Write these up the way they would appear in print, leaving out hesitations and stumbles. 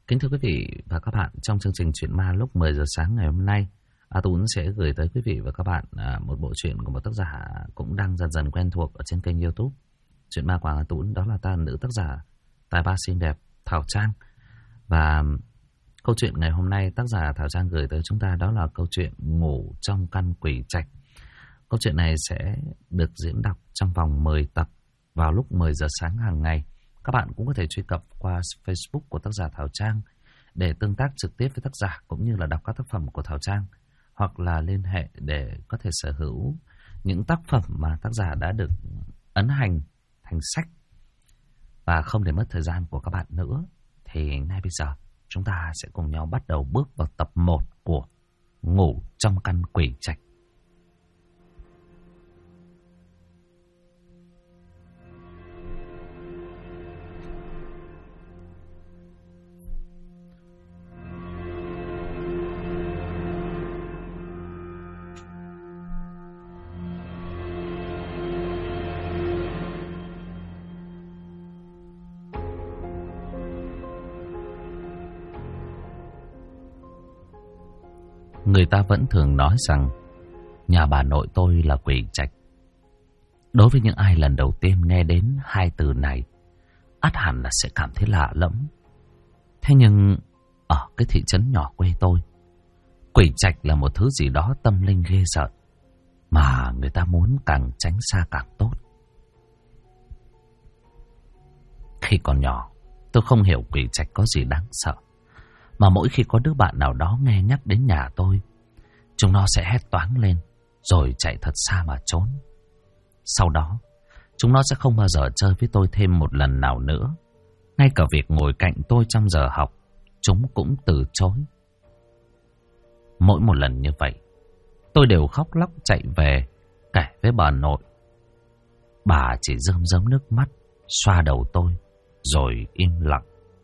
Kính thưa quý vị và các bạn, trong chương trình Chuyện Ma lúc 10 giờ sáng ngày hôm nay, Tuấn sẽ gửi tới quý vị và các bạn một bộ truyện của một tác giả cũng đang dần dần quen thuộc ở trên kênh YouTube. Chuyện Ma của Tuấn đó là nữ tác giả tài ba xinh đẹp Thảo Trang. Và câu chuyện ngày hôm nay tác giả Thảo Trang gửi tới chúng ta đó là câu chuyện Ngủ trong căn quỷ trạch. Câu chuyện này sẽ được diễn đọc trong vòng 10 tập vào lúc 10 giờ sáng hàng ngày. Các bạn cũng có thể truy cập qua Facebook của tác giả Thảo Trang để tương tác trực tiếp với tác giả cũng như là đọc các tác phẩm của Thảo Trang, hoặc là liên hệ để có thể sở hữu những tác phẩm mà tác giả đã được ấn hành thành sách. Và không để mất thời gian của các bạn nữa thì ngay bây giờ chúng ta sẽ cùng nhau bắt đầu bước vào tập 1 của Ngủ trong căn quỷ trạch. Người ta vẫn thường nói rằng nhà bà nội tôi là quỷ trạch. Đối với những ai lần đầu tiên nghe đến hai từ này, ắt hẳn là sẽ cảm thấy lạ lẫm. Thế nhưng ở cái thị trấn nhỏ quê tôi, quỷ trạch là một thứ gì đó tâm linh ghê sợ, mà người ta muốn càng tránh xa càng tốt. Khi còn nhỏ, tôi không hiểu quỷ trạch có gì đáng sợ, mà mỗi khi có đứa bạn nào đó nghe nhắc đến nhà tôi, chúng nó sẽ hét toáng lên rồi chạy thật xa mà trốn. Sau đó, chúng nó sẽ không bao giờ chơi với tôi thêm một lần nào nữa. Ngay cả việc ngồi cạnh tôi trong giờ học, chúng cũng từ chối. Mỗi một lần như vậy, tôi đều khóc lóc chạy về kể với bà nội. Bà chỉ rơm rớm nước mắt, xoa đầu tôi rồi im lặng.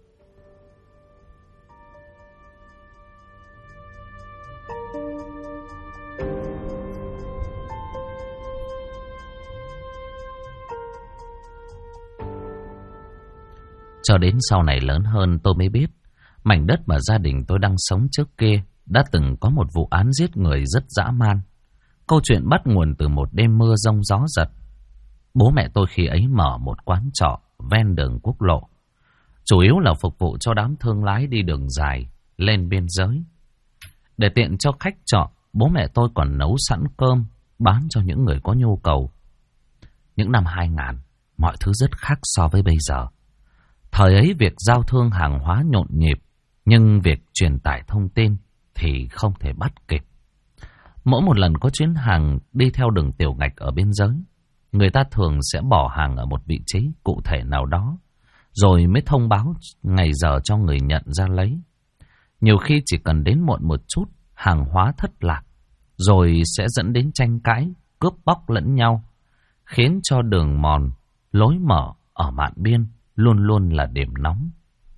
Cho đến sau này lớn hơn tôi mới biết, mảnh đất mà gia đình tôi đang sống trước kia đã từng có một vụ án giết người rất dã man. Câu chuyện bắt nguồn từ một đêm mưa giông gió giật. Bố mẹ tôi khi ấy mở một quán trọ ven đường quốc lộ, chủ yếu là phục vụ cho đám thương lái đi đường dài lên biên giới. Để tiện cho khách trọ, bố mẹ tôi còn nấu sẵn cơm bán cho những người có nhu cầu. Những năm 2000, mọi thứ rất khác so với bây giờ. Thời ấy việc giao thương hàng hóa nhộn nhịp, nhưng việc truyền tải thông tin thì không thể bắt kịp. Mỗi một lần có chuyến hàng đi theo đường tiểu ngạch ở biên giới, người ta thường sẽ bỏ hàng ở một vị trí cụ thể nào đó, rồi mới thông báo ngày giờ cho người nhận ra lấy. Nhiều khi chỉ cần đến muộn một chút, hàng hóa thất lạc, rồi sẽ dẫn đến tranh cãi, cướp bóc lẫn nhau, khiến cho đường mòn, lối mở ở mạn biên luôn luôn là điểm nóng.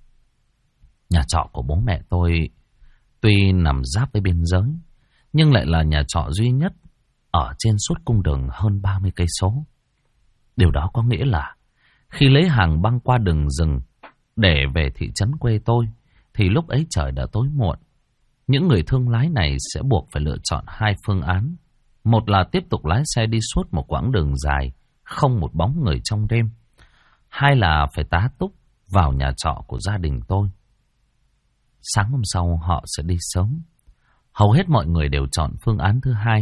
Nhà trọ của bố mẹ tôi tuy nằm giáp với biên giới, nhưng lại là nhà trọ duy nhất ở trên suốt cung đường hơn 30 cây số. Điều đó có nghĩa là khi lấy hàng băng qua đường rừng để về thị trấn quê tôi, thì lúc ấy trời đã tối muộn. Những người thương lái này sẽ buộc phải lựa chọn hai phương án. Một là tiếp tục lái xe đi suốt một quãng đường dài, không một bóng người trong đêm. Hai là phải tá túc vào nhà trọ của gia đình tôi. Sáng hôm sau họ sẽ đi sớm. Hầu hết mọi người đều chọn phương án thứ hai.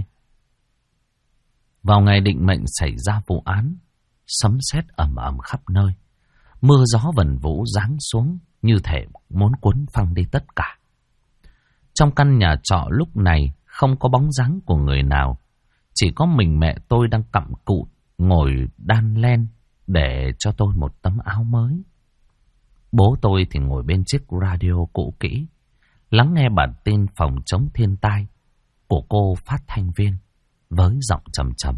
Vào ngày định mệnh xảy ra vụ án, sấm sét ầm ầm khắp nơi. Mưa gió vần vũ giáng xuống như thể muốn cuốn phăng đi tất cả. Trong căn nhà trọ lúc này không có bóng dáng của người nào. Chỉ có mình mẹ tôi đang cặm cụi ngồi đan len để cho tôi một tấm áo mới. Bố tôi thì ngồi bên chiếc radio cũ kỹ, lắng nghe bản tin phòng chống thiên tai của cô phát thanh viên với giọng trầm trầm.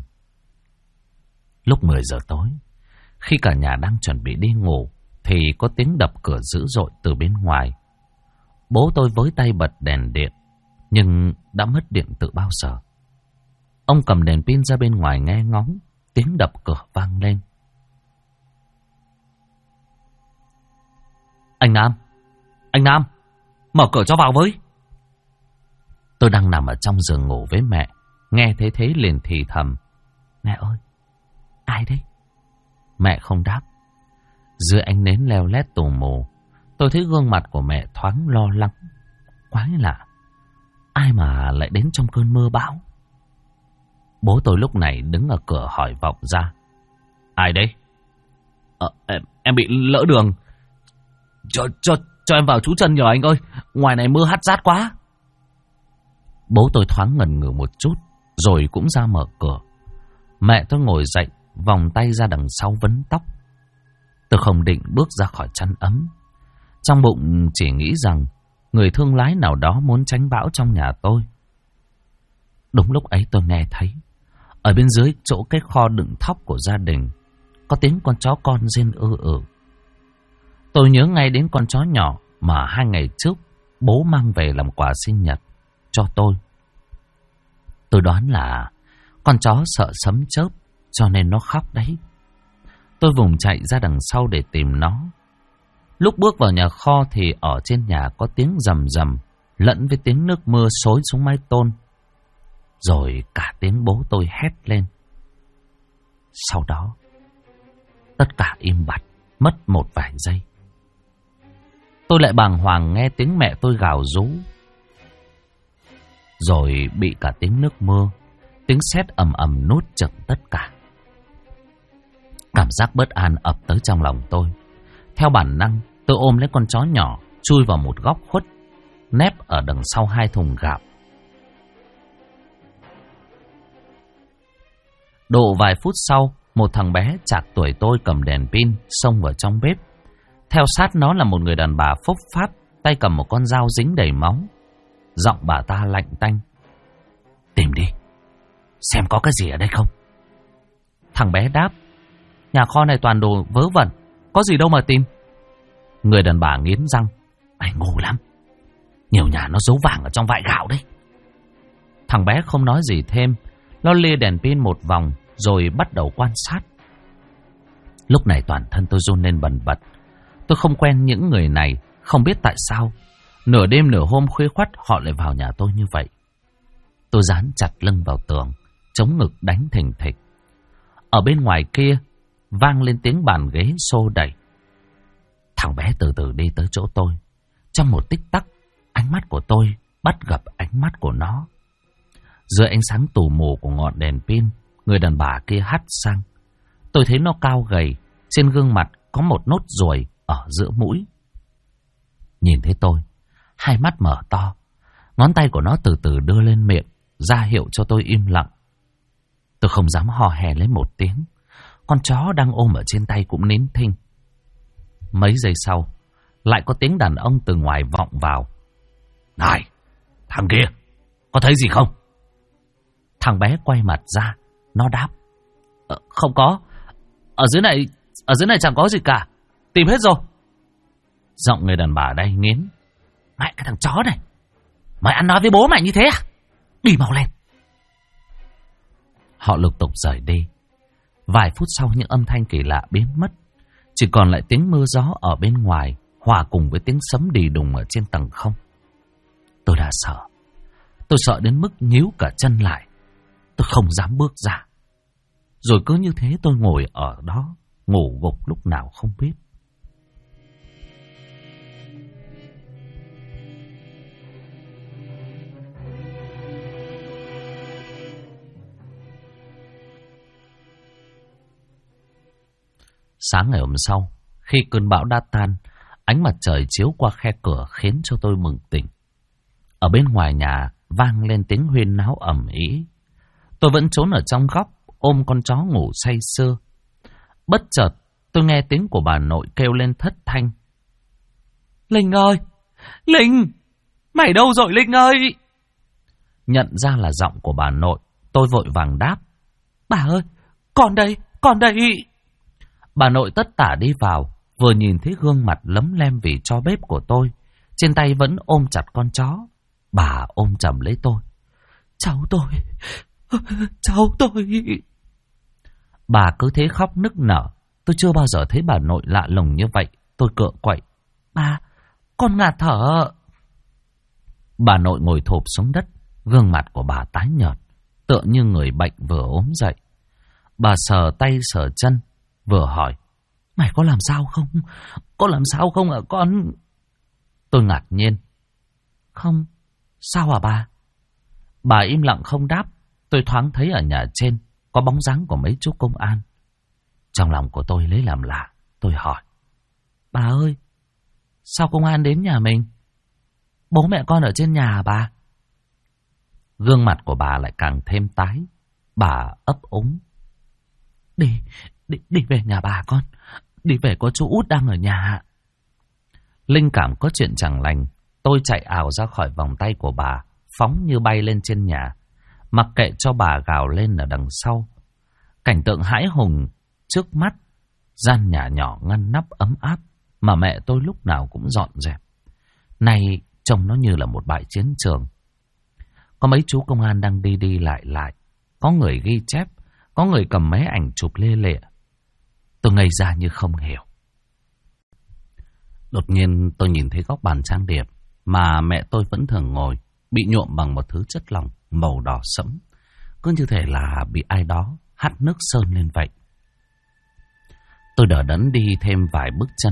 Lúc 10 giờ tối, khi cả nhà đang chuẩn bị đi ngủ, thì có tiếng đập cửa dữ dội từ bên ngoài. Bố tôi với tay bật đèn điện, nhưng đã mất điện từ bao giờ. Ông cầm đèn pin ra bên ngoài nghe ngóng, tiếng đập cửa vang lên. Anh Nam! Anh Nam! Mở cửa cho vào với. Tôi đang nằm ở trong giường ngủ với mẹ, nghe thấy thế liền thì thầm: Mẹ ơi, ai đấy? Mẹ không đáp. Dưới ánh nến leo lét tù mù, tôi thấy gương mặt của mẹ thoáng lo lắng. Quái lạ, ai mà lại đến trong cơn mưa bão? Bố tôi lúc này đứng ở cửa hỏi vọng ra: Ai đấy? Em bị lỡ đường. Cho em vào trú chân nhờ anh ơi, ngoài này mưa hắt rát quá. Bố tôi thoáng ngần ngừ một chút, rồi cũng ra mở cửa. Mẹ tôi ngồi dậy, vòng tay ra đằng sau vấn tóc. Tôi không định bước ra khỏi chăn ấm. Trong bụng chỉ nghĩ rằng người thương lái nào đó muốn tránh bão trong nhà tôi. Đúng lúc ấy tôi nghe thấy ở bên dưới chỗ cái kho đựng thóc của gia đình có tiếng con chó con rên ư ử. Tôi nhớ ngay đến con chó nhỏ mà 2 ngày trước bố mang về làm quà sinh nhật cho tôi. Tôi đoán là con chó sợ sấm chớp cho nên nó khóc đấy. Tôi vùng chạy ra đằng sau để tìm nó. Lúc bước vào nhà kho thì ở trên nhà có tiếng rầm rầm lẫn với tiếng nước mưa xối xuống mái tôn. Rồi cả tiếng bố tôi hét lên. Sau đó tất cả im bặt, mất một vài giây. Tôi lại bàng hoàng nghe tiếng mẹ tôi gào rú. Rồi bị cả tiếng nước mưa, tiếng sét ầm ầm nuốt chửng tất cả. Cảm giác bất an ập tới trong lòng tôi. Theo bản năng, tôi ôm lấy con chó nhỏ, chui vào một góc khuất, nép ở đằng sau 2 thùng gạo. Độ vài phút sau, một thằng bé chạc tuổi tôi cầm đèn pin xông vào trong bếp. Theo sát nó là một người đàn bà phốc phác, tay cầm một con dao dính đầy máu. Giọng bà ta lạnh tanh: Tìm đi, xem có cái gì ở đây không. Thằng bé đáp: Nhà kho này toàn đồ vớ vẩn, có gì đâu mà tìm. Người đàn bà nghiến răng: Mày ngu lắm, nhiều nhà nó giấu vàng ở trong vại gạo đấy. Thằng bé không nói gì thêm. Nó lia đèn pin một vòng rồi bắt đầu quan sát. Lúc này toàn thân tôi run lên bần bật. Tôi không quen những người này, không biết tại sao nửa đêm nửa hôm khuya khoắt họ lại vào nhà tôi như vậy. Tôi dán chặt lưng vào tường, chống ngực đánh thình thịch. Ở bên ngoài kia vang lên tiếng bàn ghế xô đẩy. Thằng bé từ từ đi tới chỗ tôi. Trong một tích tắc, ánh mắt của tôi bắt gặp ánh mắt của nó. Dưới ánh sáng tù mù của ngọn đèn pin, người đàn bà kia hắt sang. Tôi thấy nó cao gầy, trên gương mặt có một nốt ruồi ở giữa mũi. Nhìn thấy tôi, 2 mắt mở to, ngón tay của nó từ từ đưa lên miệng, ra hiệu cho tôi im lặng. Tôi không dám hò hè lấy một tiếng. Con chó đang ôm ở trên tay cũng nín thinh. Mấy giây sau, lại có tiếng đàn ông từ ngoài vọng vào. Này, thằng kia, có thấy gì không? Thằng bé quay mặt ra, nó đáp: Không có, ở dưới này chẳng có gì cả, tìm hết rồi. Giọng người đàn bà đây nghiến: Mẹ cái thằng chó này, mày ăn nói với bố mày như thế à? Đi mau lên. Họ lục tục rời đi. Vài phút sau những âm thanh kỳ lạ biến mất, chỉ còn lại tiếng mưa gió ở bên ngoài hòa cùng với tiếng sấm đì đùng ở trên tầng không. Tôi đã sợ. Tôi sợ đến mức nhíu cả chân lại. Tôi không dám bước ra. Rồi cứ như thế tôi ngồi ở đó, ngủ gục lúc nào không biết. Sáng ngày hôm sau, khi cơn bão đã tan, ánh mặt trời chiếu qua khe cửa khiến cho tôi bừng tỉnh. Ở bên ngoài nhà vang lên tiếng huyên náo ầm ĩ. Tôi vẫn trốn ở trong góc, ôm con chó ngủ say sưa. Bất chợt, tôi nghe tiếng của bà nội kêu lên thất thanh. Linh ơi! Linh! Mày đâu rồi Linh ơi? Nhận ra là giọng của bà nội, tôi vội vàng đáp. Bà ơi! Con đây! Con đây! Bà nội tất tả đi vào, vừa nhìn thấy gương mặt lấm lem vì tro bếp của tôi, trên tay vẫn ôm chặt con chó. Bà ôm chầm lấy tôi. Cháu tôi! Cháu tôi! Bà cứ thế khóc nức nở. Tôi chưa bao giờ thấy bà nội lạ lùng như vậy. Tôi cựa quậy. Bà, con ngạt thở. Bà nội ngồi thụp xuống đất, gương mặt của bà tái nhợt, tựa như người bệnh vừa ốm dậy. Bà sờ tay sờ chân, vừa hỏi: "Mày có làm sao không? Có làm sao không hả con?" Tôi ngạc nhiên: "Không, sao hả bà?" Bà im lặng không đáp. Tôi thoáng thấy ở nhà trên có bóng dáng của mấy chú công an. Trong lòng của tôi lấy làm lạ, tôi hỏi: "Bà ơi, sao công an đến nhà mình? Bố mẹ con ở trên nhà à bà?" Gương mặt của bà lại càng thêm tái. Bà ấp úng: Đi về nhà bà con. Đi về có chú Út đang ở nhà." Linh cảm có chuyện chẳng lành, tôi chạy ào ra khỏi vòng tay của bà, phóng như bay lên trên nhà, mặc kệ cho bà gào lên ở đằng sau. Cảnh tượng hãi hùng trước mắt, gian nhà nhỏ ngăn nắp ấm áp mà mẹ tôi lúc nào cũng dọn dẹp, nay trông nó như là một bãi chiến trường. Có mấy chú công an đang đi đi lại lại, có người ghi chép, có người cầm máy ảnh chụp lê lịa. Tôi ngây ra như không hiểu. Đột nhiên tôi nhìn thấy góc bàn trang điểm mà mẹ tôi vẫn thường ngồi, bị nhuộm bằng một thứ chất lỏng màu đỏ sẫm, cứ như thể là bị ai đó hắt nước sơn lên vậy. Tôi đỡ đẫn đi thêm vài bước chân,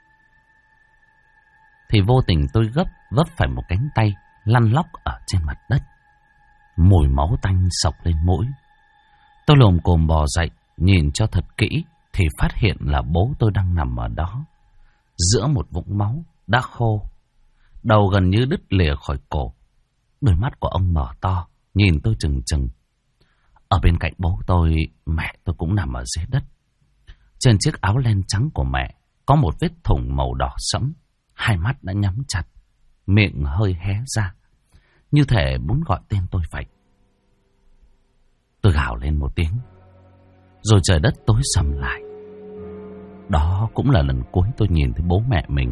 thì vô tình tôi vấp phải một cánh tay lăn lóc ở trên mặt đất. Mùi máu tanh xộc lên mũi. Tôi lồm cồm bò dậy, nhìn cho thật kỹ thì phát hiện là bố tôi đang nằm ở đó, giữa một vũng máu đã khô, đầu gần như đứt lìa khỏi cổ. Đôi mắt của ông mở to, nhìn tôi trừng trừng. Ở bên cạnh bố tôi, mẹ tôi cũng nằm ở dưới đất. Trên chiếc áo len trắng của mẹ có một vết thủng màu đỏ sẫm, hai mắt đã nhắm chặt, miệng hơi hé ra, như thể muốn gọi tên tôi vậy. Tôi gào lên một tiếng, rồi trời đất tối sầm lại. Đó cũng là lần cuối tôi nhìn thấy bố mẹ mình.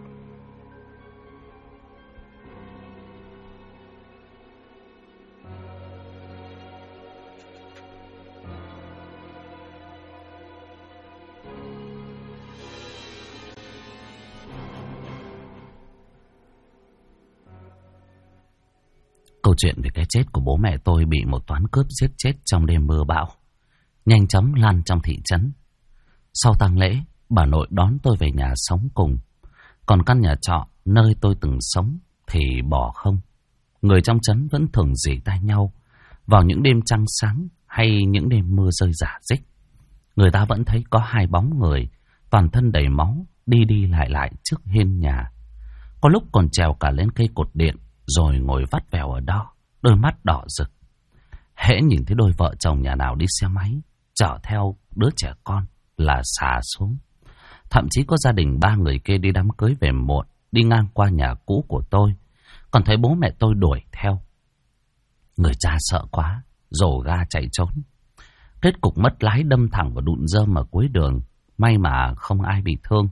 Câu chuyện về cái chết của bố mẹ tôi bị một toán cướp giết chết trong đêm mưa bão nhanh chóng lan trong thị trấn. Sau tang lễ, bà nội đón tôi về nhà sống cùng. Còn căn nhà trọ nơi tôi từng sống thì bỏ không. Người trong trấn vẫn thường rỉ tai nhau vào những đêm trăng sáng hay những đêm mưa rơi rả rích. Người ta vẫn thấy có hai bóng người toàn thân đầy máu đi đi lại lại trước hiên nhà. Có lúc còn trèo cả lên cây cột điện rồi ngồi vắt vẻo ở đó, đôi mắt đỏ rực. Hễ nhìn thấy đôi vợ chồng nhà nào đi xe máy chở theo đứa trẻ con là xà xuống. Thậm chí có gia đình ba người kia đi đám cưới về muộn, đi ngang qua nhà cũ của tôi, còn thấy bố mẹ tôi đuổi theo. Người cha sợ quá, rồ ga chạy trốn. Kết cục mất lái đâm thẳng vào đụn rơm ở cuối đường, may mà không ai bị thương.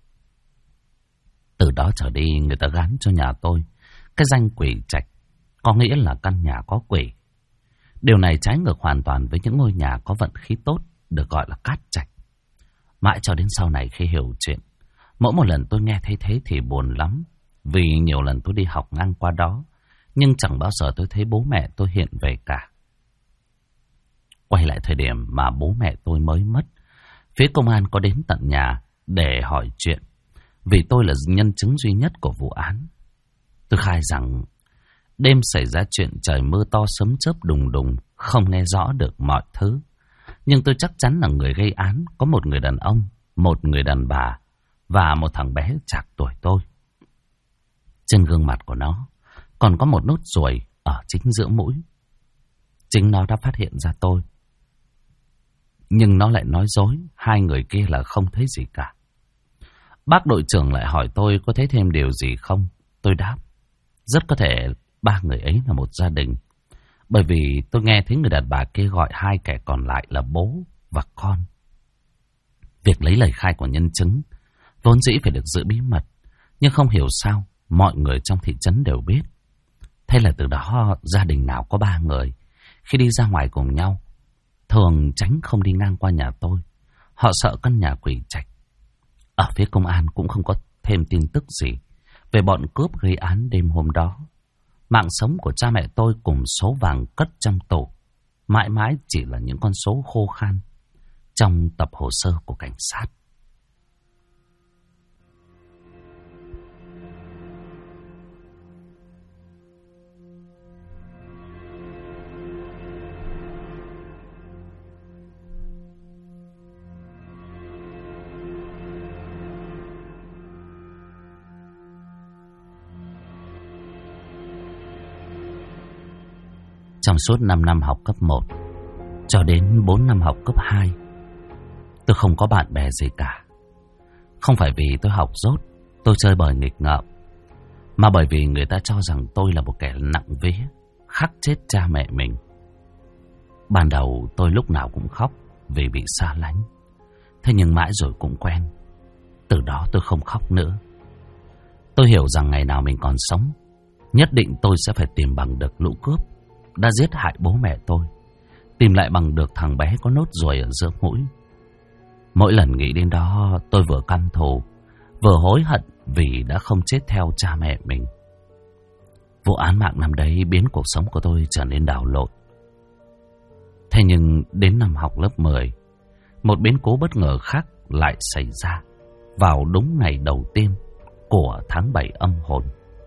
Từ đó trở đi, người ta gán cho nhà tôi cái danh quỷ trạch, có nghĩa là căn nhà có quỷ. Điều này trái ngược hoàn toàn với những ngôi nhà có vận khí tốt được gọi là cát trạch. Mãi cho đến sau này khi hiểu chuyện, mỗi một lần tôi nghe thấy thế thì buồn lắm. Vì nhiều lần tôi đi học ngang qua đó, nhưng chẳng bao giờ tôi thấy bố mẹ tôi hiện về cả. Quay lại thời điểm mà bố mẹ tôi mới mất, phía công an có đến tận nhà để hỏi chuyện, vì tôi là nhân chứng duy nhất của vụ án. Tôi khai rằng đêm xảy ra chuyện trời mưa to sấm chớp đùng đùng, không nghe rõ được mọi thứ. Nhưng tôi chắc chắn là người gây án có một người đàn ông, một người đàn bà và một thằng bé chạc tuổi tôi. Trên gương mặt của nó còn có một nốt ruồi ở chính giữa mũi. Chính nó đã phát hiện ra tôi. Nhưng nó lại nói dối hai người kia là không thấy gì cả. Bác đội trưởng lại hỏi tôi có thấy thêm điều gì không. Tôi đáp, rất có thể ba người ấy là một gia đình. Bởi vì tôi nghe thấy người đàn bà kia gọi hai kẻ còn lại là bố và con. Việc lấy lời khai của nhân chứng vốn dĩ phải được giữ bí mật, nhưng không hiểu sao mọi người trong thị trấn đều biết. Thế là từ đó gia đình nào có ba người, khi đi ra ngoài cùng nhau, thường tránh không đi ngang qua nhà tôi. Họ sợ căn nhà quỷ trạch. Ở phía công an cũng không có thêm tin tức gì về bọn cướp gây án đêm hôm đó. Mạng sống của cha mẹ tôi cùng số vàng cất trong tủ, mãi mãi chỉ là những con số khô khan trong tập hồ sơ của cảnh sát. Trong suốt 5 năm học cấp 1 cho đến 4 năm học cấp 2, tôi không có bạn bè gì cả. Không phải vì tôi học dốt, tôi chơi bời nghịch ngợm, mà bởi vì người ta cho rằng tôi là một kẻ nặng vía, khắc chết cha mẹ mình. Ban đầu tôi lúc nào cũng khóc vì bị xa lánh. Thế nhưng mãi rồi cũng quen. Từ đó tôi không khóc nữa. Tôi hiểu rằng ngày nào mình còn sống, nhất định tôi sẽ phải tìm bằng được lũ cướp đã giết hại bố mẹ tôi, tìm lại bằng được thằng bé có nốt ruồi ở giữa mũi. Mỗi lần nghĩ đến đó, tôi vừa căm thù, vừa hối hận vì đã không chết theo cha mẹ mình. Vụ án mạng năm đấy biến cuộc sống của tôi trở nên đảo lộn. Thế nhưng đến năm học lớp 10, một biến cố bất ngờ khác lại xảy ra vào đúng ngày đầu tiên của tháng 7 âm hồn.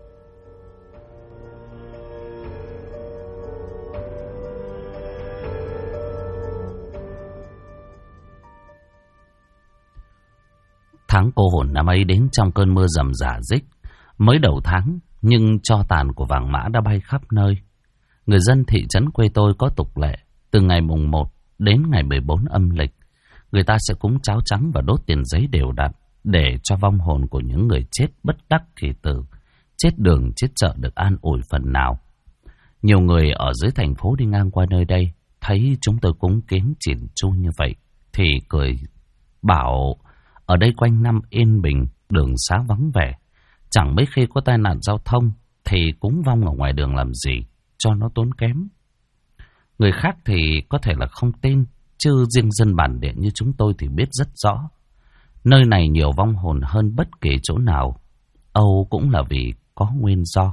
Tháng cô hồn năm ấy đến trong cơn mưa rầm rả rích. Mới đầu tháng, nhưng tro tàn của vàng mã đã bay khắp nơi. Người dân thị trấn quê tôi có tục lệ, từ ngày mùng 1 đến ngày 14 âm lịch, người ta sẽ cúng cháo trắng và đốt tiền giấy đều đặn để cho vong hồn của những người chết bất đắc kỳ tử, chết đường chết chợ được an ủi phần nào. Nhiều người ở dưới thành phố đi ngang qua nơi đây, thấy chúng tôi cúng kiến chỉn chu như vậy, thì cười bảo ở đây quanh năm yên bình, đường xá vắng vẻ, chẳng mấy khi có tai nạn giao thông, thì cúng vong ở ngoài đường làm gì cho nó tốn kém. Người khác thì có thể là không tin, chứ riêng dân bản địa như chúng tôi thì biết rất rõ. Nơi này nhiều vong hồn hơn bất kỳ chỗ nào, âu cũng là vì có nguyên do.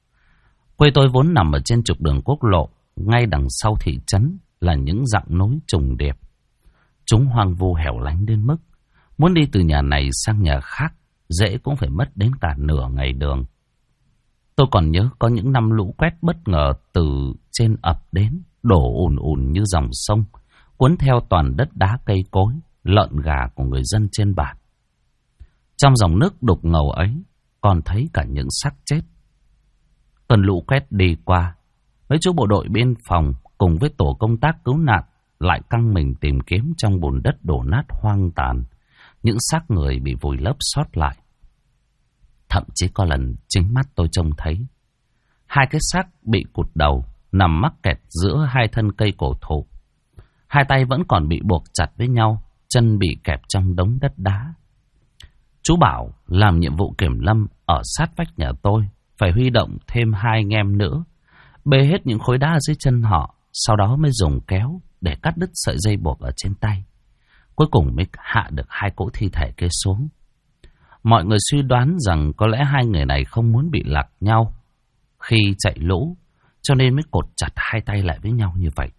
Quê tôi vốn nằm ở trên trục đường quốc lộ, ngay đằng sau thị trấn là những dặng núi trùng điệp. Chúng hoang vu hẻo lánh đến mức muốn đi từ nhà này sang nhà khác dễ cũng phải mất đến cả nửa ngày đường. Tôi còn nhớ có những năm lũ quét bất ngờ từ trên ập đến, đổ ùn ùn như dòng sông, cuốn theo toàn đất đá cây cối, lợn gà của người dân trên bản. Trong dòng nước đục ngầu ấy còn thấy cả những xác chết. Cơn lũ quét đi qua, mấy chú bộ đội biên phòng cùng với tổ công tác cứu nạn lại căng mình tìm kiếm trong bùn đất đổ nát hoang tàn những xác người bị vùi lấp sót lại. Thậm chí có lần chính mắt tôi trông thấy hai cái xác bị cụt đầu nằm mắc kẹt giữa hai thân cây cổ thụ. Hai tay vẫn còn bị buộc chặt với nhau, chân bị kẹp trong đống đất đá. Chú Bảo làm nhiệm vụ kiểm lâm ở sát vách nhà tôi, phải huy động thêm 2 anh em nữa, bê hết những khối đá dưới chân họ, sau đó mới dùng kéo để cắt đứt sợi dây buộc ở trên tay. Cuối cùng mới hạ được 2 cỗ thi thể kia xuống. Mọi người suy đoán rằng có lẽ 2 người này không muốn bị lạc nhau khi chạy lũ, cho nên mới cột chặt 2 tay lại với nhau như vậy.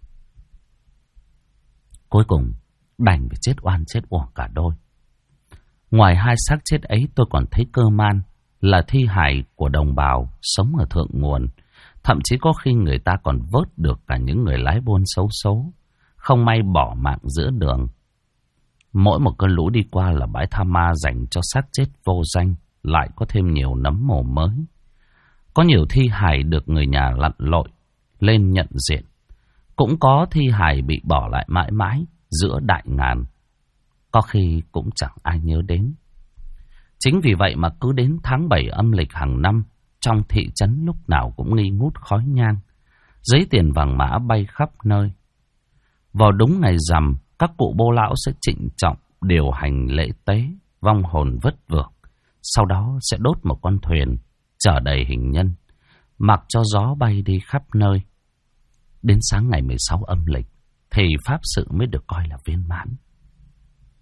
Cuối cùng đành phải chết oan chết uổng cả đôi. Ngoài 2 xác chết ấy, tôi còn thấy cơ man là thi hài của đồng bào sống ở thượng nguồn. Thậm chí có khi người ta còn vớt được cả những người lái buôn xấu số, không may bỏ mạng giữa đường. Mỗi một cơn lũ đi qua là bãi tha ma dành cho xác chết vô danh, lại có thêm nhiều nấm mồ mới. Có nhiều thi hài được người nhà lặn lội lên nhận diện, cũng có thi hài bị bỏ lại mãi mãi giữa đại ngàn, có khi cũng chẳng ai nhớ đến. Chính vì vậy mà cứ đến tháng 7 âm lịch hàng năm, trong thị trấn lúc nào cũng nghi ngút khói nhang, giấy tiền vàng mã bay khắp nơi. Vào đúng ngày rằm, các cụ bô lão sẽ trịnh trọng điều hành lễ tế vong hồn vất vưởng, sau đó sẽ đốt một con thuyền chở đầy hình nhân, mặc cho gió bay đi khắp nơi. Đến sáng ngày 16 âm lịch thì pháp sự mới được coi là viên mãn.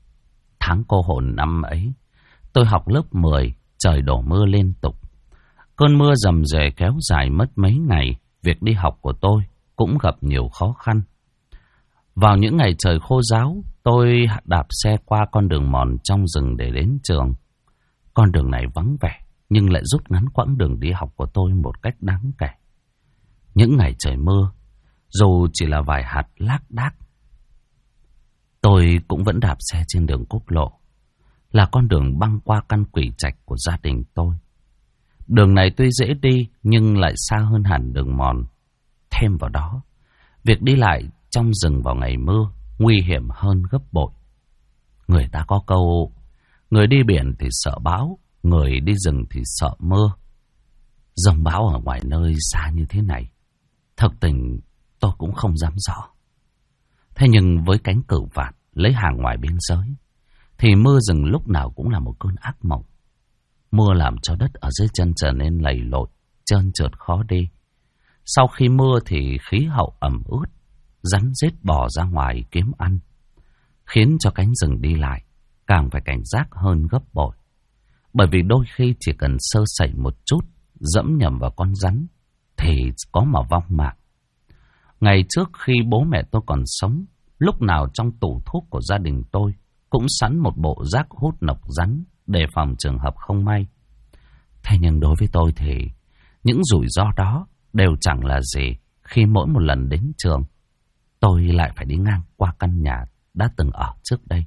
Tháng cô hồn năm ấy, tôi học lớp 10, trời đổ mưa liên tục. Cơn mưa rầm rề kéo dài mất mấy ngày, việc đi học của tôi cũng gặp nhiều khó khăn. Vào những ngày trời khô ráo, tôi đạp xe qua con đường mòn trong rừng để đến trường. Con đường này vắng vẻ, nhưng lại rút ngắn quãng đường đi học của tôi một cách đáng kể. Những ngày trời mưa, dù chỉ là vài hạt lác đác, tôi cũng vẫn đạp xe trên đường quốc lộ, là con đường băng qua căn quỷ trạch của gia đình tôi. Đường này tuy dễ đi, nhưng lại xa hơn hẳn đường mòn. Thêm vào đó, việc đi lại trong rừng vào ngày mưa nguy hiểm hơn gấp bội. Người ta có câu, người đi biển thì sợ bão, người đi rừng thì sợ mưa. Dòng bão ở ngoài nơi xa như thế này, thực tình tôi cũng không dám rõ. Thế nhưng với cánh cửu vạn lấy hàng ngoài biên giới, thì mưa rừng lúc nào cũng là một cơn ác mộng. Mưa làm cho đất ở dưới chân trở nên lầy lội, trơn trượt khó đi. Sau khi mưa thì khí hậu ẩm ướt, rắn rết bò ra ngoài kiếm ăn, khiến cho cánh rừng đi lại càng phải cảnh giác hơn gấp bội. Bởi vì đôi khi chỉ cần sơ sẩy một chút, dẫm nhầm vào con rắn thì có mà vong mạng. Ngày trước khi bố mẹ tôi còn sống, lúc nào trong tủ thuốc của gia đình tôi cũng sẵn một bộ rác hút độc rắn để phòng trường hợp không may. Thế nhưng đối với tôi thì những rủi ro đó đều chẳng là gì khi mỗi một lần đến trường, tôi lại phải đi ngang qua căn nhà đã từng ở trước đây.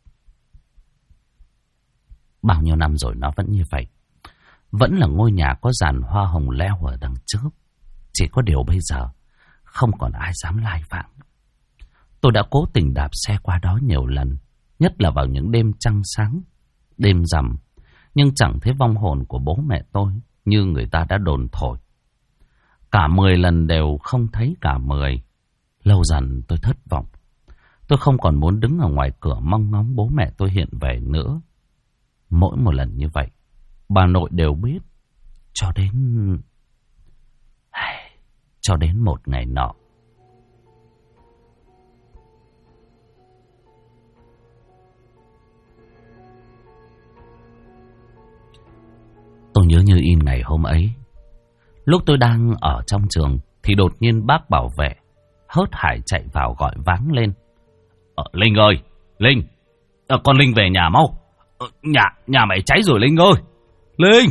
Bao nhiêu năm rồi nó vẫn như vậy. Vẫn là ngôi nhà có dàn hoa hồng leo ở đằng trước. Chỉ có điều bây giờ không còn ai dám lai vãng. Tôi đã cố tình đạp xe qua đó nhiều lần, nhất là vào những đêm trăng sáng, đêm rằm, nhưng chẳng thấy vong hồn của bố mẹ tôi như người ta đã đồn thổi. Cả 10 lần đều không thấy cả 10. Lâu dần tôi thất vọng. Tôi không còn muốn đứng ở ngoài cửa mong ngóng bố mẹ tôi hiện về nữa. Mỗi một lần như vậy, bà nội đều biết. Cho đến một ngày nọ. Tôi nhớ như in ngày hôm ấy. Lúc tôi đang ở trong trường thì đột nhiên bác bảo vệ hớt hải chạy vào gọi váng lên. Linh ơi, Linh, con Linh về nhà mau. Nhà mày cháy rồi Linh ơi, Linh.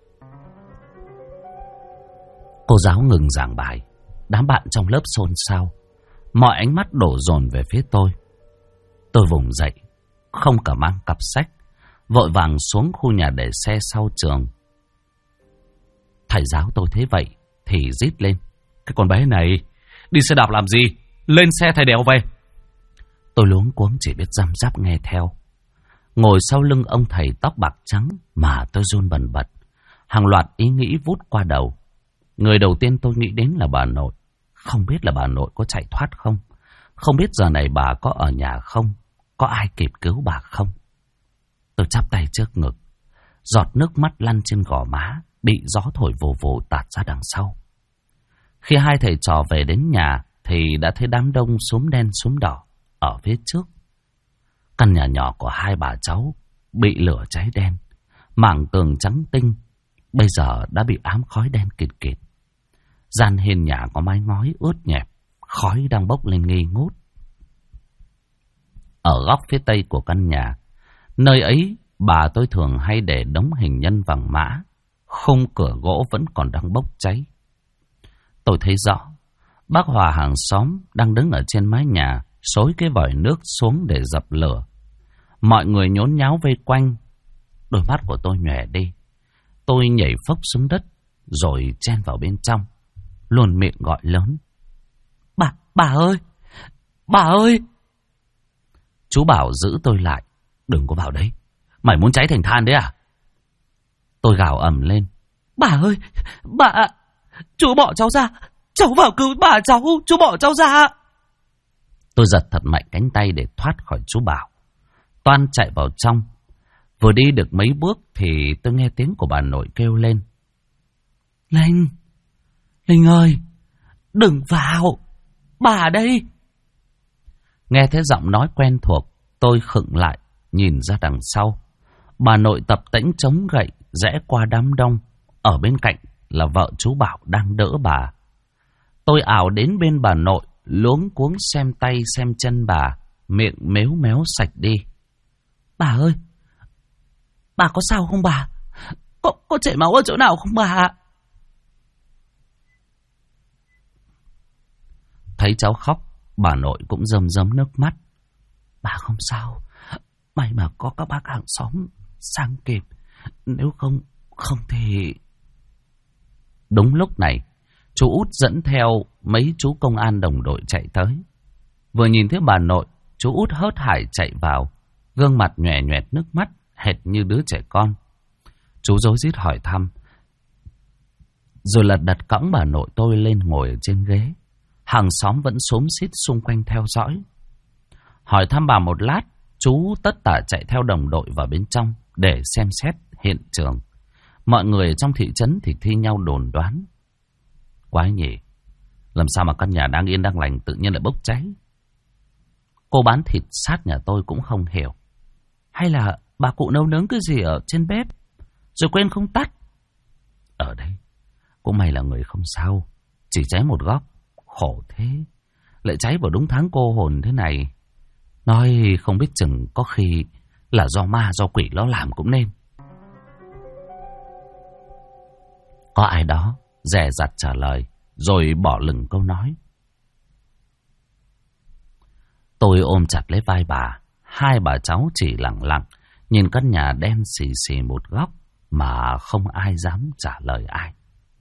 Cô giáo ngừng giảng bài, đám bạn trong lớp xôn xao, mọi ánh mắt đổ dồn về phía tôi. Tôi vùng dậy, không cả mang cặp sách, vội vàng xuống khu nhà để xe sau trường. Thầy giáo tôi thấy vậy thì rít lên: cái con bé này đi xe đạp làm gì, lên xe thầy đèo về. Tôi luống cuống chỉ biết răm rắp nghe theo. Ngồi sau lưng ông thầy tóc bạc trắng mà tôi run bần bật. Hàng loạt ý nghĩ vút qua đầu. Người đầu tiên tôi nghĩ đến là bà nội. Không biết là bà nội có chạy thoát không? Không biết giờ này bà có ở nhà không? Có ai kịp cứu bà không? Tôi chắp tay trước ngực, giọt nước mắt lăn trên gò má, bị gió thổi vù vù tạt ra đằng sau. Khi hai thầy trò về đến nhà thì đã thấy đám đông xúm đen xúm đỏ ở phía trước. Căn nhà nhỏ của hai bà cháu bị lửa cháy đen, mảng tường trắng tinh bây giờ đã bị ám khói đen kịt kịt. Gian hiên nhà có mái ngói ướt nhẹp, khói đang bốc lên nghi ngút. Ở góc phía tây của căn nhà, nơi ấy bà tôi thường hay để đống hình nhân vàng mã, khung cửa gỗ vẫn còn đang bốc cháy. Tôi thấy rõ, bác Hòa hàng xóm đang đứng ở trên mái nhà, xối cái vòi nước xuống để dập lửa. Mọi người nhốn nháo vây quanh. Đôi mắt của tôi nhòe đi. Tôi nhảy phốc xuống đất, rồi chen vào bên trong, luôn miệng gọi lớn: Bà ơi! Bà ơi! Chú Bảo giữ tôi lại: đừng có vào đấy, mày muốn cháy thành than đấy à? Tôi gào ầm lên: Bà ơi! Bà! Chú bỏ cháu ra! Cháu vào cứu bà cháu! Chú bỏ cháu ra! Tôi giật thật mạnh cánh tay để thoát khỏi chú Bảo, toan chạy vào trong. Vừa đi được mấy bước thì tôi nghe tiếng của bà nội kêu lên: Linh! Linh ơi! Đừng vào! Bà đây! Nghe thấy giọng nói quen thuộc, tôi khựng lại, nhìn ra đằng sau. Bà nội tập tễnh chống gậy, rẽ qua đám đông. Ở bên cạnh là vợ chú Bảo đang đỡ bà. Tôi ảo đến bên bà nội, luống cuống xem tay xem chân bà, miệng mếu méo sạch đi. Bà ơi, bà có sao không bà? Có chảy máu ở chỗ nào không bà? Thấy cháu khóc, bà nội cũng rơm rớm nước mắt. Bà không sao, may mà có các bác hàng xóm sang kịp, nếu không thì... Đúng lúc này, chú Út dẫn theo mấy chú công an đồng đội chạy tới. Vừa nhìn thấy bà nội, chú Út hớt hải chạy vào, gương mặt nhòe nhoẹt nước mắt, hệt như đứa trẻ con. Chú rối rít hỏi thăm, rồi lật đật cõng bà nội tôi lên ngồi ở trên ghế. Hàng xóm vẫn xúm xít xung quanh theo dõi. Hỏi thăm bà một lát, chú tất tả chạy theo đồng đội vào bên trong để xem xét hiện trường. Mọi người trong thị trấn thì thi nhau đồn đoán. Quái nhỉ, làm sao mà căn nhà đang yên đang lành tự nhiên lại bốc cháy? Cô bán thịt sát nhà tôi cũng không hiểu. Hay là bà cụ nấu nướng cái gì ở trên bếp rồi quên không tắt? Ở đây cũng may là người không sao, chỉ cháy một góc. Khổ thế, lại cháy vào đúng tháng cô hồn thế này. Nói không biết chừng có khi là do ma do quỷ nó làm cũng nên. Có ai đó dè dặt trả lời, rồi bỏ lửng câu nói. Tôi ôm chặt lấy vai bà. Hai bà cháu chỉ lặng lặng nhìn căn nhà đen xì xì một góc mà không ai dám trả lời ai.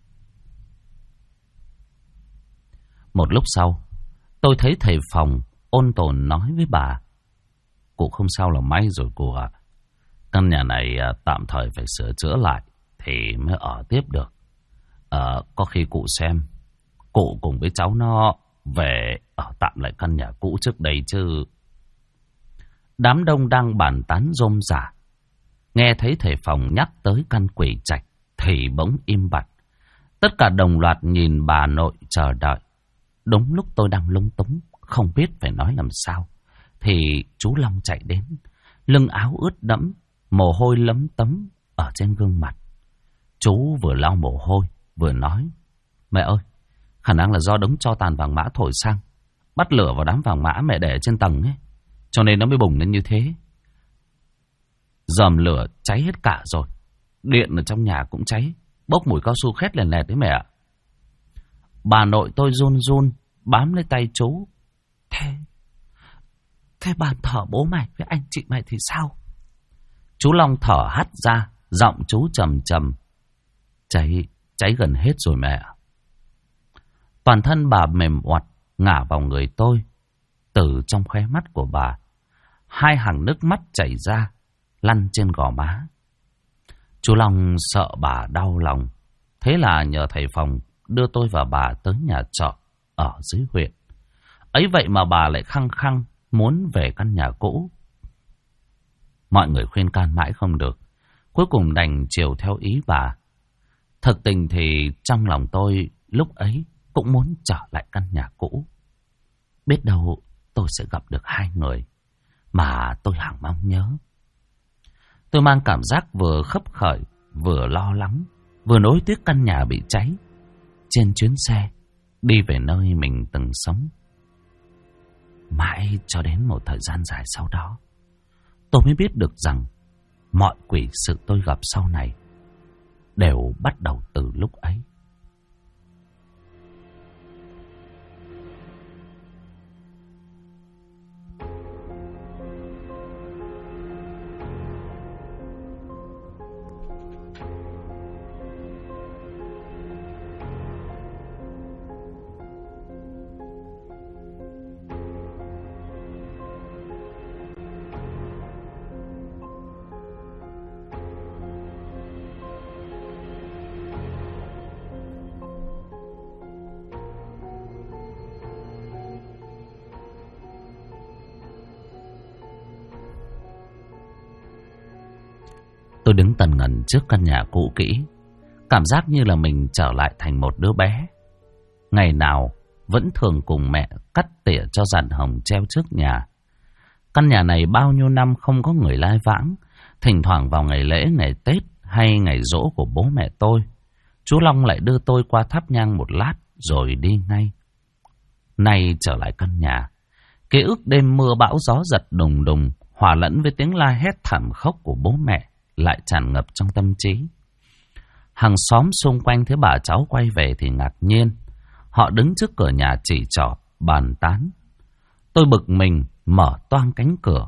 Một lúc sau, tôi thấy thầy phòng ôn tồn nói với bà. Cụ không sao là may rồi cụ ạ. Căn nhà này tạm thời phải sửa chữa lại thì mới ở tiếp được. Có khi cụ xem, cụ cùng với cháu nó về ở tạm lại căn nhà cũ trước đây chứ. Đám đông đang bàn tán rôm rả. Nghe thấy thầy phòng nhắc tới căn quỷ trạch thì bỗng im bặt. Tất cả đồng loạt nhìn bà nội chờ đợi. Đúng lúc tôi đang lúng túng, không biết phải nói làm sao, thì chú Long chạy đến, lưng áo ướt đẫm, mồ hôi lấm tấm ở trên gương mặt. Chú vừa lau mồ hôi, vừa nói, mẹ ơi, khả năng là do đống tro tàn vàng mã thổi sang, bắt lửa vào đám vàng mã mẹ để trên tầng ấy, cho nên nó mới bùng lên như thế. Dòm lửa cháy hết cả rồi, điện ở trong nhà cũng cháy, bốc mùi cao su khét lèn lẹt đấy mẹ ạ. Bà nội tôi run run bám lấy tay chú. Thế bàn thờ bố mày với anh chị mày thì sao? Chú Long thở hắt ra, giọng chú trầm trầm. Cháy gần hết rồi mẹ. Toàn thân bà mềm oặt ngả vào người tôi. Từ trong khóe mắt của bà, hai hàng nước mắt chảy ra, lăn trên gò má. Chú Long sợ bà đau lòng, thế là nhờ thầy phòng đưa tôi và bà tới nhà trọ ở dưới huyện. Ấy vậy mà bà lại khăng khăng muốn về căn nhà cũ. Mọi người khuyên can mãi không được, cuối cùng đành chiều theo ý bà. Thực tình thì trong lòng tôi lúc ấy cũng muốn trở lại căn nhà cũ. Biết đâu tôi sẽ gặp được hai người mà tôi hằng mong nhớ. Tôi mang cảm giác vừa khấp khởi, vừa lo lắng, vừa nối tiếc căn nhà bị cháy. Trên chuyến xe đi về nơi mình từng sống. Mãi cho đến một thời gian dài sau đó, tôi mới biết được rằng mọi quỷ sự tôi gặp sau này đều bắt đầu từ lúc ấy. Tôi đứng tần ngần trước căn nhà cũ kỹ, cảm giác như là mình trở lại thành một đứa bé. Ngày nào vẫn thường cùng mẹ cắt tỉa cho giàn hồng treo trước nhà. Căn nhà này bao nhiêu năm không có người lai vãng. Thỉnh thoảng vào ngày lễ, ngày Tết hay ngày giỗ của bố mẹ tôi, Chú Long lại đưa tôi qua thắp nhang một lát rồi đi ngay. Nay trở lại căn nhà, ký ức đêm mưa bão gió giật đùng đùng hòa lẫn với tiếng la hét thảm khốc của bố mẹ lại tràn ngập trong tâm trí. Hàng xóm xung quanh thấy bà cháu quay về thì ngạc nhiên. Họ đứng trước cửa nhà chỉ trỏ, bàn tán. Tôi bực mình mở toang cánh cửa,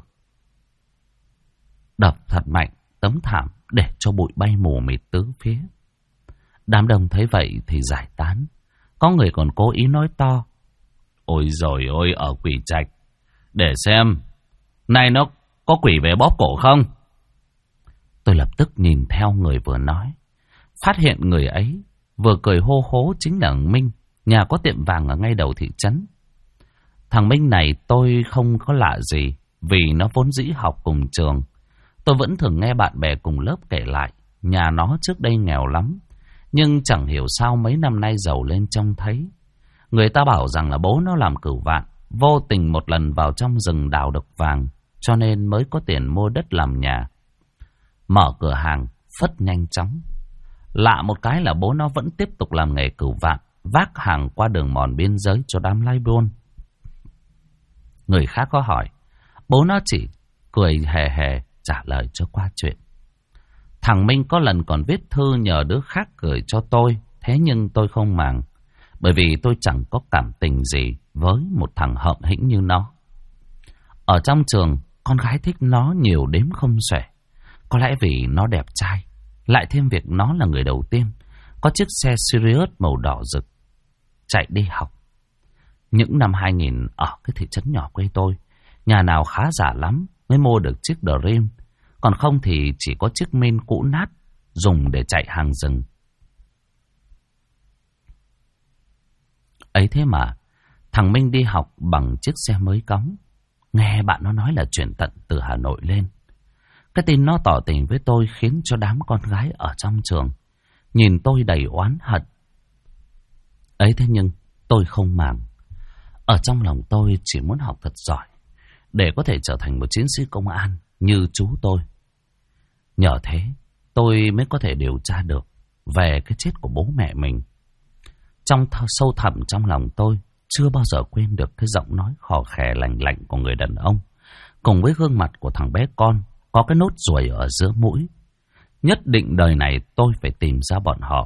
đập thật mạnh tấm thảm để cho bụi bay mù mịt tứ phía. Đám đông thấy vậy thì giải tán. Có người còn cố ý nói to. Ôi giời ơi, ở quỷ trạch, để xem nay nó có quỷ về bóp cổ không. Tôi lập tức nhìn theo người vừa nói, phát hiện người ấy vừa cười hô hố chính là thằng Minh, nhà có tiệm vàng ở ngay đầu thị trấn. Thằng Minh này tôi không có lạ gì, vì nó vốn dĩ học cùng trường. Tôi vẫn thường nghe bạn bè cùng lớp kể lại, nhà nó trước đây nghèo lắm, nhưng chẳng hiểu sao mấy năm nay giàu lên trông thấy. Người ta bảo rằng là bố nó làm cửu vạn, vô tình một lần vào trong rừng đào được vàng, cho nên mới có tiền mua đất làm nhà. Mở cửa hàng phất nhanh chóng. Lạ một cái là bố nó vẫn tiếp tục làm nghề cửu vạn, vác hàng qua đường mòn biên giới cho đám lai buôn. Người khác có hỏi, bố nó chỉ cười hề hề trả lời cho qua chuyện. Thằng Minh có lần còn viết thư nhờ đứa khác gửi cho tôi, thế nhưng tôi không màng, bởi vì tôi chẳng có cảm tình gì với một thằng hợm hĩnh như nó. Ở trong trường, con gái thích nó nhiều đếm không xuể. Có lẽ vì nó đẹp trai, lại thêm việc nó là người đầu tiên có chiếc xe Sirius màu đỏ rực chạy đi học. Những năm 2000 ở cái thị trấn nhỏ quê tôi, nhà nào khá giả lắm mới mua được chiếc Dream, còn không thì chỉ có chiếc Min cũ nát dùng để chạy hàng rừng. Ấy thế mà thằng Minh đi học bằng chiếc xe mới cóng. Nghe bạn nó nói là chuyển tận từ Hà Nội lên. Cái tin nó tỏ tình với tôi khiến cho đám con gái ở trong trường nhìn tôi đầy oán hận. Ấy thế nhưng tôi không màng. Ở trong lòng tôi chỉ muốn học thật giỏi để có thể trở thành một chiến sĩ công an như chú tôi. Nhờ thế tôi mới có thể điều tra được về cái chết của bố mẹ mình. Trong sâu thẳm trong lòng tôi chưa bao giờ quên được cái giọng nói khò khè lành lạnh của người đàn ông, cùng với gương mặt của thằng bé con có cái nốt ruồi ở giữa mũi. Nhất định đời này tôi phải tìm ra bọn họ.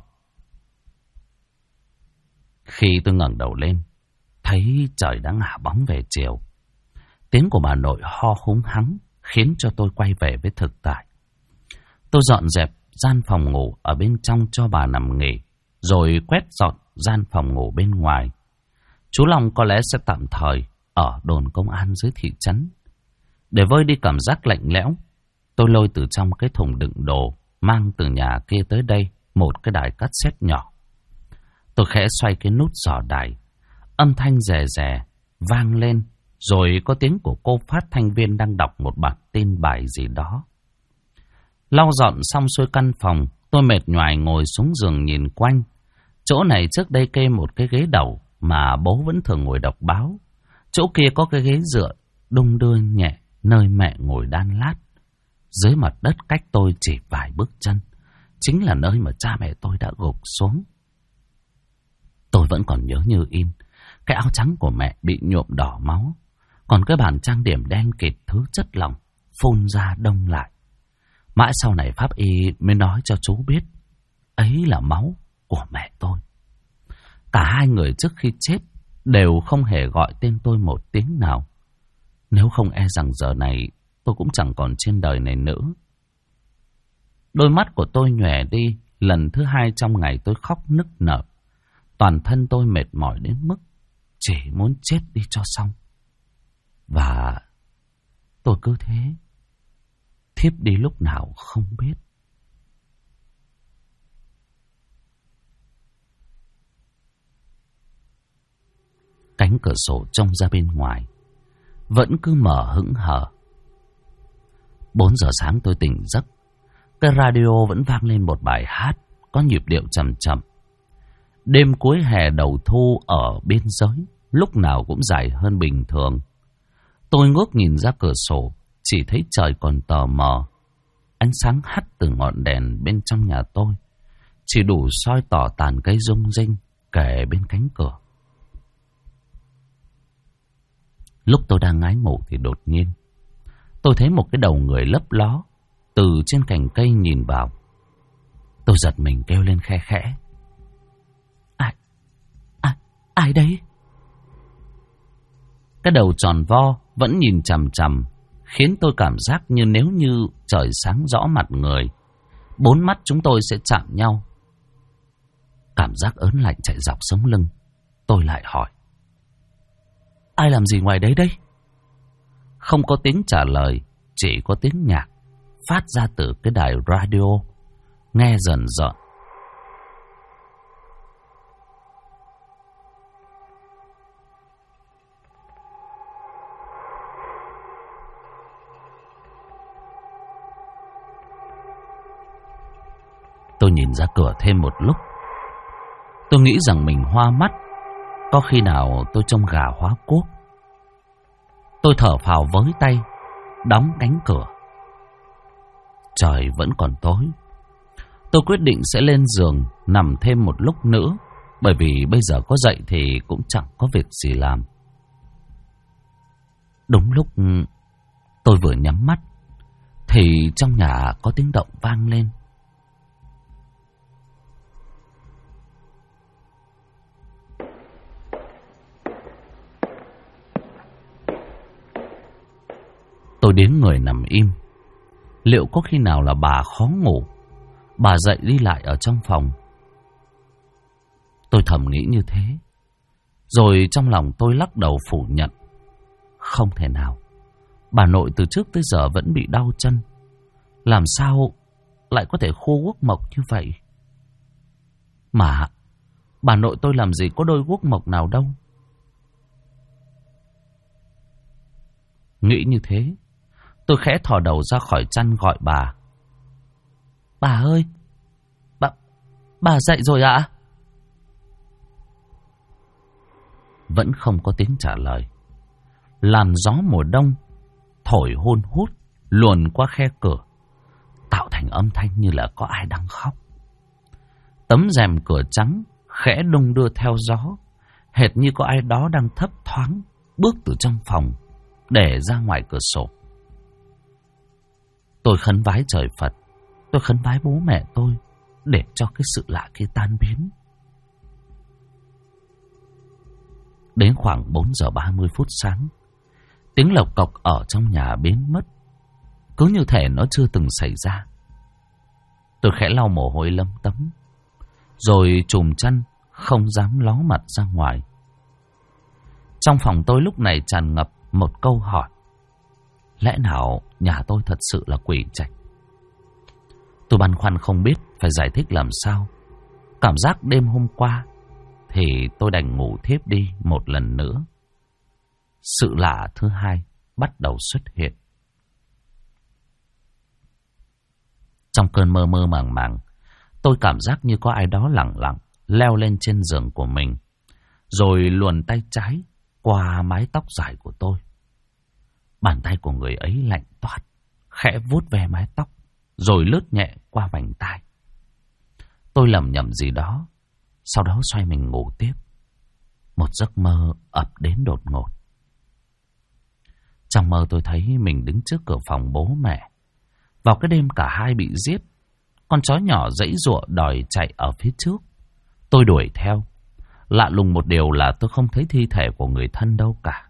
Khi tôi ngẩng đầu lên, thấy trời đã ngả bóng về chiều. Tiếng của bà nội ho húng hắng khiến cho tôi quay về với thực tại. Tôi dọn dẹp gian phòng ngủ ở bên trong cho bà nằm nghỉ, rồi quét dọn gian phòng ngủ bên ngoài. Chú Long có lẽ sẽ tạm thời ở đồn công an dưới thị trấn. Để vơi đi cảm giác lạnh lẽo, tôi lôi từ trong cái thùng đựng đồ mang từ nhà kia tới đây một cái đài cassette nhỏ. Tôi khẽ xoay cái nút dò đài, âm thanh rè rè vang lên, rồi có tiếng của cô phát thanh viên đang đọc một bản tin bài gì đó. Lau dọn xong xuôi căn phòng, tôi mệt nhoài ngồi xuống giường nhìn quanh. Chỗ này trước đây kê một cái ghế đầu mà bố vẫn thường ngồi đọc báo. Chỗ kia có cái ghế dựa đung đưa nhẹ nơi mẹ ngồi đan lát. Dưới mặt đất cách tôi chỉ vài bước chân, chính là nơi mà cha mẹ tôi đã gục xuống. Tôi vẫn còn nhớ như in cái áo trắng của mẹ bị nhuộm đỏ máu, còn cái bàn trang điểm đen kịt thứ chất lỏng phun ra đông lại. Mãi sau này pháp y mới nói cho chú biết ấy là máu của mẹ tôi. Cả hai người trước khi chết đều không hề gọi tên tôi một tiếng nào. Nếu không e rằng giờ này tôi cũng chẳng còn trên đời này nữa. Đôi mắt của tôi nhòe đi. Lần thứ hai trong ngày tôi khóc nức nở. Toàn thân tôi mệt mỏi đến mức chỉ muốn chết đi cho xong. Và tôi cứ thế thiếp đi lúc nào không biết. Cánh cửa sổ trông ra bên ngoài vẫn cứ mở hững hờ. 4 giờ sáng tôi tỉnh giấc. Cái radio vẫn vang lên một bài hát có nhịp điệu chậm chậm. Đêm cuối hè đầu thu ở biên giới lúc nào cũng dài hơn bình thường. Tôi ngước nhìn ra cửa sổ, chỉ thấy trời còn tờ mờ. Ánh sáng hắt từ ngọn đèn bên trong nhà tôi chỉ đủ soi tỏ tàn cây rung rinh kề bên cánh cửa. Lúc tôi đang ngái ngủ thì đột nhiên tôi thấy một cái đầu người lấp ló từ trên cành cây nhìn vào. Tôi giật mình kêu lên khe khẽ. Ai đấy? Cái đầu tròn vo vẫn nhìn chằm chằm, khiến tôi cảm giác như nếu như trời sáng rõ mặt người, bốn mắt chúng tôi sẽ chạm nhau. Cảm giác ớn lạnh chạy dọc sống lưng. Tôi lại hỏi. Ai làm gì ngoài đấy đấy? Không có tiếng trả lời, chỉ có tiếng nhạc phát ra từ cái đài radio, nghe dần dợn. Tôi nhìn ra cửa thêm một lúc. Tôi nghĩ rằng mình hoa mắt. Có khi nào tôi trông gà hóa cuốc. Tôi thở phào với tay, đóng cánh cửa. Trời vẫn còn tối. Tôi quyết định sẽ lên giường nằm thêm một lúc nữa, bởi vì bây giờ có dậy thì cũng chẳng có việc gì làm. Đúng lúc tôi vừa nhắm mắt thì trong nhà có tiếng động vang lên. Tôi đến người nằm im. Liệu có khi nào là bà khó ngủ, bà dậy đi lại ở trong phòng? Tôi thầm nghĩ như thế. Rồi trong lòng tôi lắc đầu phủ nhận. Không thể nào. Bà nội từ trước tới giờ vẫn bị đau chân. Làm sao lại có thể khô guốc mộc như vậy? Mà bà nội tôi làm gì có đôi guốc mộc nào đâu. Nghĩ như thế, tôi khẽ thò đầu ra khỏi chăn gọi bà. Bà ơi, bà dậy rồi ạ? Vẫn không có tiếng trả lời. Làn gió mùa đông thổi hun hút luồn qua khe cửa, tạo thành âm thanh như là có ai đang khóc. Tấm rèm cửa trắng khẽ đung đưa theo gió, hệt như có ai đó đang thấp thoáng bước từ trong phòng để ra ngoài cửa sổ. Tôi khấn vái trời Phật, tôi khấn vái bố mẹ tôi để cho cái sự lạ kia tan biến. Đến khoảng 4 giờ 30 phút sáng, tiếng lộc cộc ở trong nhà biến mất, cứ như thể nó chưa từng xảy ra. Tôi khẽ lau mồ hôi lấm tấm, rồi trùm chăn không dám ló mặt ra ngoài. Trong phòng tôi lúc này tràn ngập một câu hỏi. Lẽ nào nhà tôi thật sự là quỷ trạch? Tôi băn khoăn không biết phải giải thích làm sao. Cảm giác đêm hôm qua thì tôi đành ngủ thiếp đi một lần nữa. Sự lạ thứ hai bắt đầu xuất hiện. Trong cơn mơ mơ màng màng, tôi cảm giác như có ai đó lẳng lặng leo lên trên giường của mình, rồi luồn tay trái qua mái tóc dài của tôi. Bàn tay của người ấy lạnh toát, khẽ vuốt ve mái tóc, rồi lướt nhẹ qua vành tai. Tôi lẩm nhẩm gì đó, sau đó xoay mình ngủ tiếp. Một giấc mơ ập đến đột ngột. Trong mơ tôi thấy mình đứng trước cửa phòng bố mẹ. Vào cái đêm cả hai bị giết, con chó nhỏ giãy giụa đòi chạy ở phía trước. Tôi đuổi theo. Lạ lùng một điều là tôi không thấy thi thể của người thân đâu cả.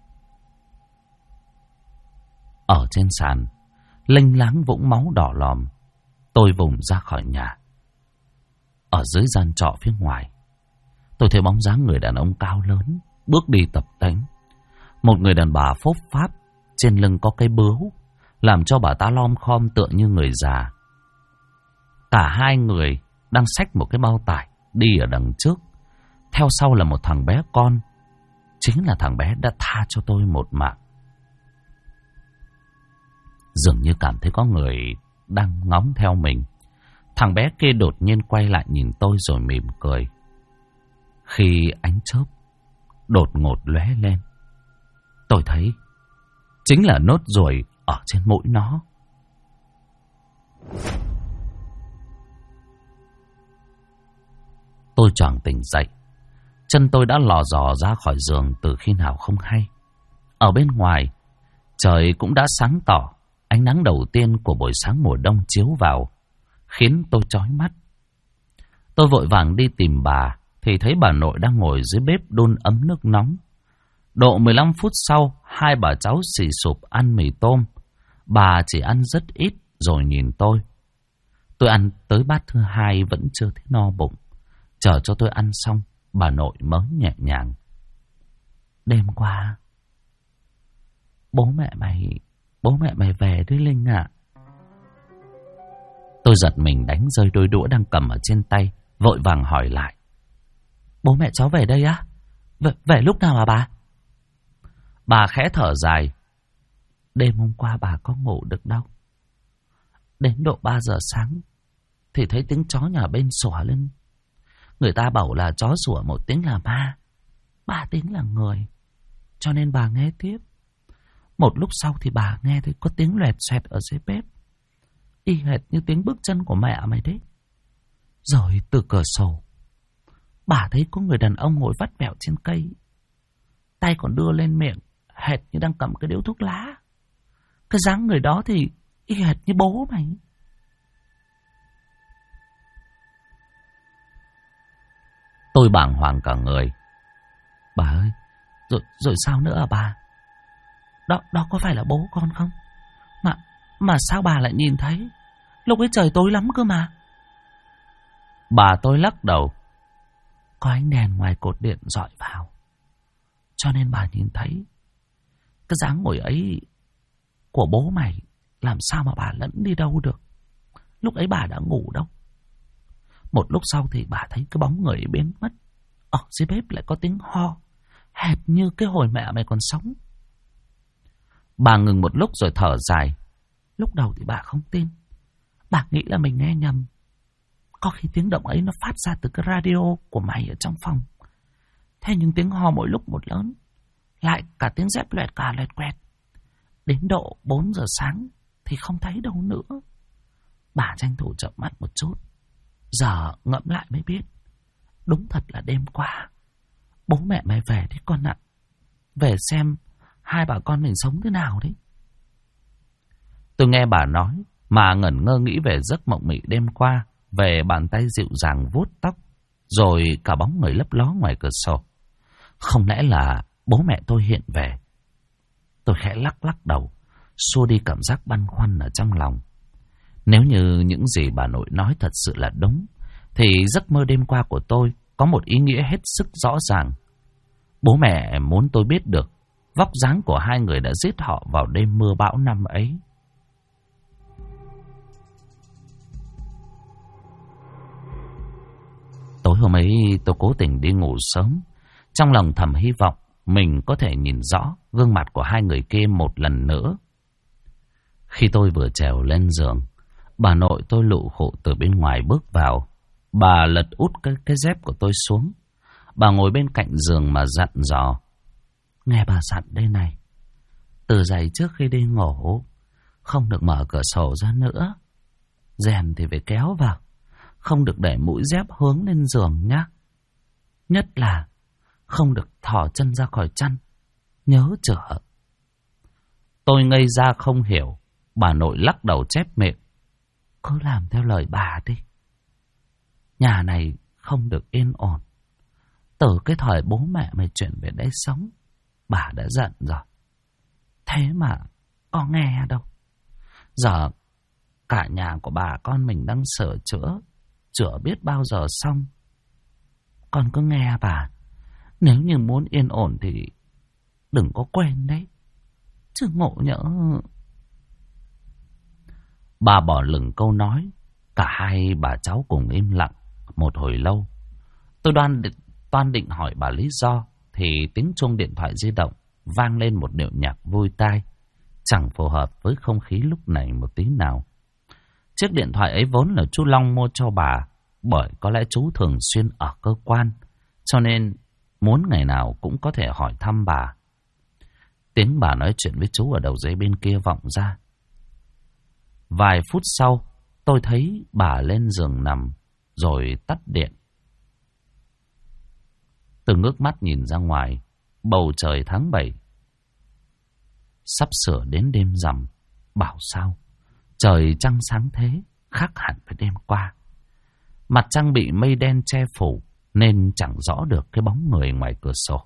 Ở trên sàn, lênh láng vũng máu đỏ lòm. Tôi vùng ra khỏi nhà. Ở dưới gian trọ phía ngoài, tôi thấy bóng dáng người đàn ông cao lớn bước đi tập tễnh. Một người đàn bà phốp pháp, trên lưng có cái bướu, làm cho bà ta lom khom tựa như người già. Cả hai người đang xách một cái bao tải đi ở đằng trước. Theo sau là một thằng bé con. Chính là thằng bé đã tha cho tôi một mạng. Dường như cảm thấy có người đang ngóng theo mình, thằng bé kia đột nhiên quay lại nhìn tôi rồi mỉm cười. Khi ánh chớp đột ngột lóe lên, tôi thấy chính là nốt ruồi ở trên mũi nó. Tôi choàng tỉnh dậy. Chân tôi đã lò dò ra khỏi giường từ khi nào không hay. Ở bên ngoài, trời cũng đã sáng tỏ. Ánh nắng đầu tiên của buổi sáng mùa đông chiếu vào, khiến tôi chói mắt. Tôi vội vàng đi tìm bà, thì thấy bà nội đang ngồi dưới bếp đun ấm nước nóng. Độ 15 phút sau, hai bà cháu xì sụp ăn mì tôm. Bà chỉ ăn rất ít rồi nhìn tôi. Tôi ăn tới bát thứ hai vẫn chưa thấy no bụng. Chờ cho tôi ăn xong, bà nội mới nhẹ nhàng: "Đêm qua bố mẹ mày về đấy Linh ạ." Tôi giật mình đánh rơi đôi đũa đang cầm ở trên tay, vội vàng hỏi lại: "Bố mẹ cháu về đây á? Về lúc nào hả bà?" Bà khẽ thở dài: "Đêm hôm qua bà có ngủ được đâu. Đến độ 3 giờ sáng thì thấy tiếng chó nhà bên sủa lên. Người ta bảo là chó sủa một tiếng là ma, 3 tiếng là người, cho nên bà nghe tiếp. Một lúc sau thì bà nghe thấy có tiếng loẹt xoẹt ở dưới bếp, y hệt như tiếng bước chân của mẹ mày đấy. Rồi từ cửa sổ bà thấy có người đàn ông ngồi vắt vẹo trên cây, tay còn đưa lên miệng, hệt như đang cầm cái điếu thuốc lá. Cái dáng người đó thì y hệt như bố mày." Tôi bàng hoàng cả người. "Bà ơi, rồi sao nữa à bà? Đó có phải là bố con không? Mà sao bà lại nhìn thấy? Lúc ấy trời tối lắm cơ mà." Bà tôi lắc đầu: "Có ánh đèn ngoài cột điện rọi vào, cho nên bà nhìn thấy. Cái dáng ngồi ấy của bố mày làm sao mà bà lẫn đi đâu được. Lúc ấy bà đã ngủ đâu. Một lúc sau thì bà thấy cái bóng người biến mất. Ở dưới bếp lại có tiếng ho, hệt như cái hồi mẹ mày còn sống." Bà ngừng một lúc rồi thở dài. Lúc đầu thì bà không tin. Bà nghĩ là mình nghe nhầm. Có khi tiếng động ấy nó phát ra từ cái radio của mày ở trong phòng. Thế nhưng tiếng ho mỗi lúc một lớn, lại cả tiếng dép loẹt cả loẹt quẹt. Đến độ 4 giờ sáng thì không thấy đâu nữa. Bà tranh thủ chợp mắt một chút. Giờ ngẫm lại mới biết, đúng thật là đêm qua bố mẹ mày về đấy con ạ. Về xem hai bà con mình sống thế nào đấy." Tôi nghe bà nói mà ngẩn ngơ nghĩ về giấc mộng mị đêm qua, về bàn tay dịu dàng vuốt tóc, rồi cả bóng người lấp ló ngoài cửa sổ. Không lẽ là bố mẹ tôi hiện về? Tôi khẽ lắc đầu, xua đi cảm giác băn khoăn ở trong lòng. Nếu như những gì bà nội nói thật sự là đúng, thì giấc mơ đêm qua của tôi có một ý nghĩa hết sức rõ ràng. Bố mẹ muốn tôi biết được vóc dáng của hai người đã giết họ vào đêm mưa bão năm ấy. Tối hôm ấy tôi cố tình đi ngủ sớm, trong lòng thầm hy vọng mình có thể nhìn rõ gương mặt của hai người kia một lần nữa. Khi tôi vừa trèo lên giường, bà nội tôi lụ khụ từ bên ngoài bước vào. Bà lật út cái dép của tôi xuống. Bà ngồi bên cạnh giường mà dặn dò: "Nghe bà dặn đây này, từ giày trước khi đi ngủ không được mở cửa sổ ra nữa. Rèm thì phải kéo vào, không được để mũi dép hướng lên giường nhá. Nhất là không được thò chân ra khỏi chăn, nhớ chữa." Tôi ngây ra không hiểu. Bà nội lắc đầu chép miệng: "Cứ làm theo lời bà đi. Nhà này không được yên ổn. Từ cái thời bố mẹ mày chuyển về đây sống, bà đã giận rồi. Thế mà có nghe đâu. Giờ cả nhà của bà con mình đang sửa chữa, chữa biết bao giờ xong. Con cứ nghe bà, nếu như muốn yên ổn thì đừng có quên đấy, chứ ngộ nhỡ." Bà bỏ lửng câu nói. Cả hai bà cháu cùng im lặng một hồi lâu. Tôi toan định hỏi bà lý do, thì tiếng chuông điện thoại di động vang lên một điệu nhạc vui tai, chẳng phù hợp với không khí lúc này một tí nào. Chiếc điện thoại ấy vốn là chú Long mua cho bà, bởi có lẽ chú thường xuyên ở cơ quan, cho nên muốn ngày nào cũng có thể hỏi thăm bà. Tiếng bà nói chuyện với chú ở đầu dây bên kia vọng ra. Vài phút sau, tôi thấy bà lên giường nằm rồi tắt điện. Tôi ngước mắt nhìn ra ngoài, bầu trời tháng 7. Sắp sửa đến đêm rằm, bảo sao trời trăng sáng thế, khác hẳn với đêm qua. Mặt trăng bị mây đen che phủ nên chẳng rõ được cái bóng người ngoài cửa sổ.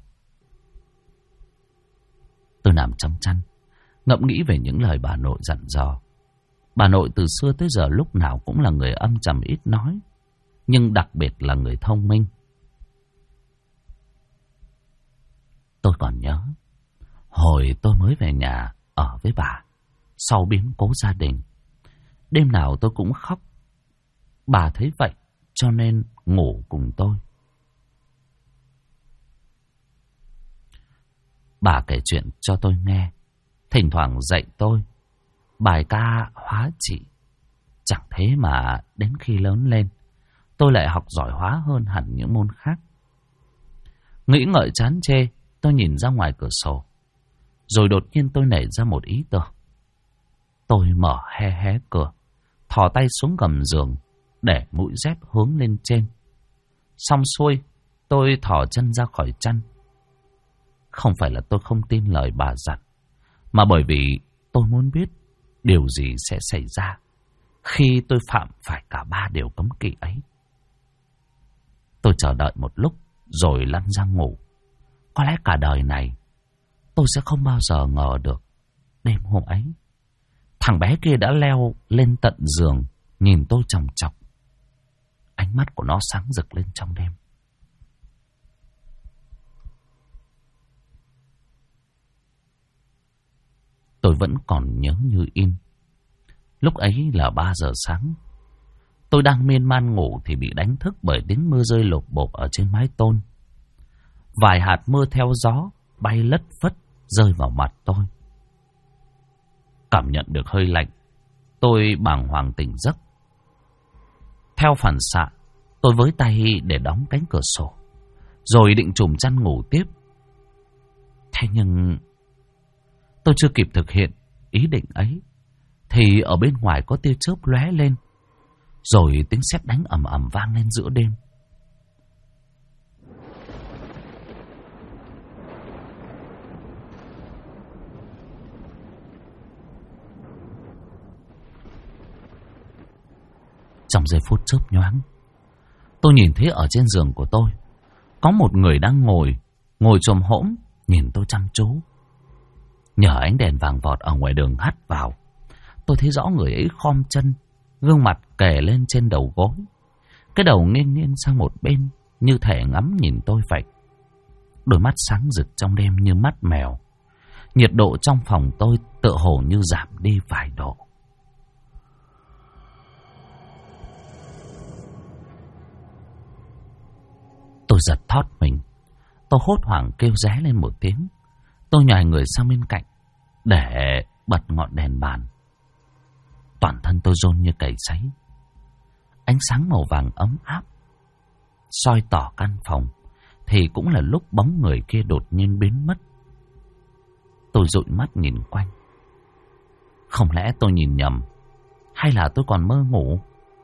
Tôi nằm trong chăn, ngẫm nghĩ về những lời bà nội dặn dò. Bà nội từ xưa tới giờ lúc nào cũng là người âm trầm ít nói, nhưng đặc biệt là người thông minh. Tôi còn nhớ, hồi tôi mới về nhà ở với bà, sau biến cố gia đình, đêm nào tôi cũng khóc. Bà thấy vậy cho nên ngủ cùng tôi. Bà kể chuyện cho tôi nghe, thỉnh thoảng dạy tôi bài ca hóa trị. Chẳng thế mà đến khi lớn lên, tôi lại học giỏi hóa hơn hẳn những môn khác. Nghĩ ngợi chán chê, tôi nhìn ra ngoài cửa sổ. Rồi đột nhiên tôi nảy ra một ý tưởng. Tôi mở hé hé cửa, thò tay xuống gầm giường, để mũi dép hướng lên trên. Xong xuôi, tôi thò chân ra khỏi chăn. Không phải là tôi không tin lời bà dặn, mà bởi vì tôi muốn biết điều gì sẽ xảy ra khi tôi phạm phải cả ba điều cấm kỵ ấy. Tôi chờ đợi một lúc rồi lăn ra ngủ. Có lẽ cả đời này tôi sẽ không bao giờ ngờ được đêm hôm ấy thằng bé kia đã leo lên tận giường nhìn tôi chòng chọc. Ánh mắt của nó sáng rực lên trong đêm. Tôi vẫn còn nhớ như in. Lúc ấy là 3 giờ sáng. Tôi đang miên man ngủ thì bị đánh thức bởi tiếng mưa rơi lộp bộp ở trên mái tôn. Vài hạt mưa theo gió bay lất phất rơi vào mặt tôi. Cảm nhận được hơi lạnh, tôi bàng hoàng tỉnh giấc. Theo phản xạ, tôi với tay để đóng cánh cửa sổ, rồi định trùm chăn ngủ tiếp. Thế nhưng tôi chưa kịp thực hiện ý định ấy thì ở bên ngoài có tia chớp lóe lên, rồi tiếng sét đánh ầm ầm vang lên giữa đêm. Trong giây phút chớp nhoáng, tôi nhìn thấy ở trên giường của tôi có một người đang ngồi chồm hổm nhìn tôi chăm chú. Nhờ ánh đèn vàng vọt ở ngoài đường hắt vào, tôi thấy rõ người ấy khom chân, gương mặt kề lên trên đầu gối, cái đầu nghiêng nghiêng sang một bên như thể ngắm nhìn tôi vậy. Đôi mắt sáng rực trong đêm như mắt mèo. Nhiệt độ trong phòng tôi tựa hồ như giảm đi vài độ. Tôi giật thót mình. Tôi hốt hoảng kêu ré lên một tiếng. Tôi nhòi người sang bên cạnh để bật ngọn đèn bàn. Toàn thân tôi run như cầy sấy. Ánh sáng màu vàng ấm áp soi tỏ căn phòng, thì cũng là lúc bóng người kia đột nhiên biến mất. Tôi dụi mắt nhìn quanh. Không lẽ tôi nhìn nhầm, hay là tôi còn mơ ngủ?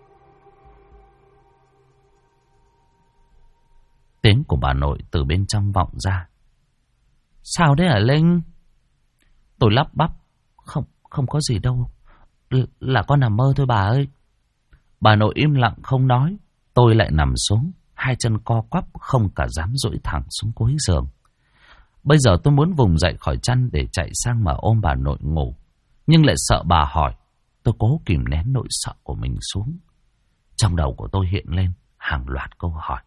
Tiếng của bà nội từ bên trong vọng ra. Sao đấy hả Linh? Tôi lắp bắp. Không có gì đâu. Là con nằm mơ thôi bà ơi. Bà nội im lặng không nói. Tôi lại nằm xuống, hai chân co quắp không cả dám duỗi thẳng xuống cuối giường. Bây giờ tôi muốn vùng dậy khỏi chăn để chạy sang mà ôm bà nội ngủ, nhưng lại sợ bà hỏi. Tôi cố kìm nén nỗi sợ của mình xuống. Trong đầu của tôi hiện lên hàng loạt câu hỏi.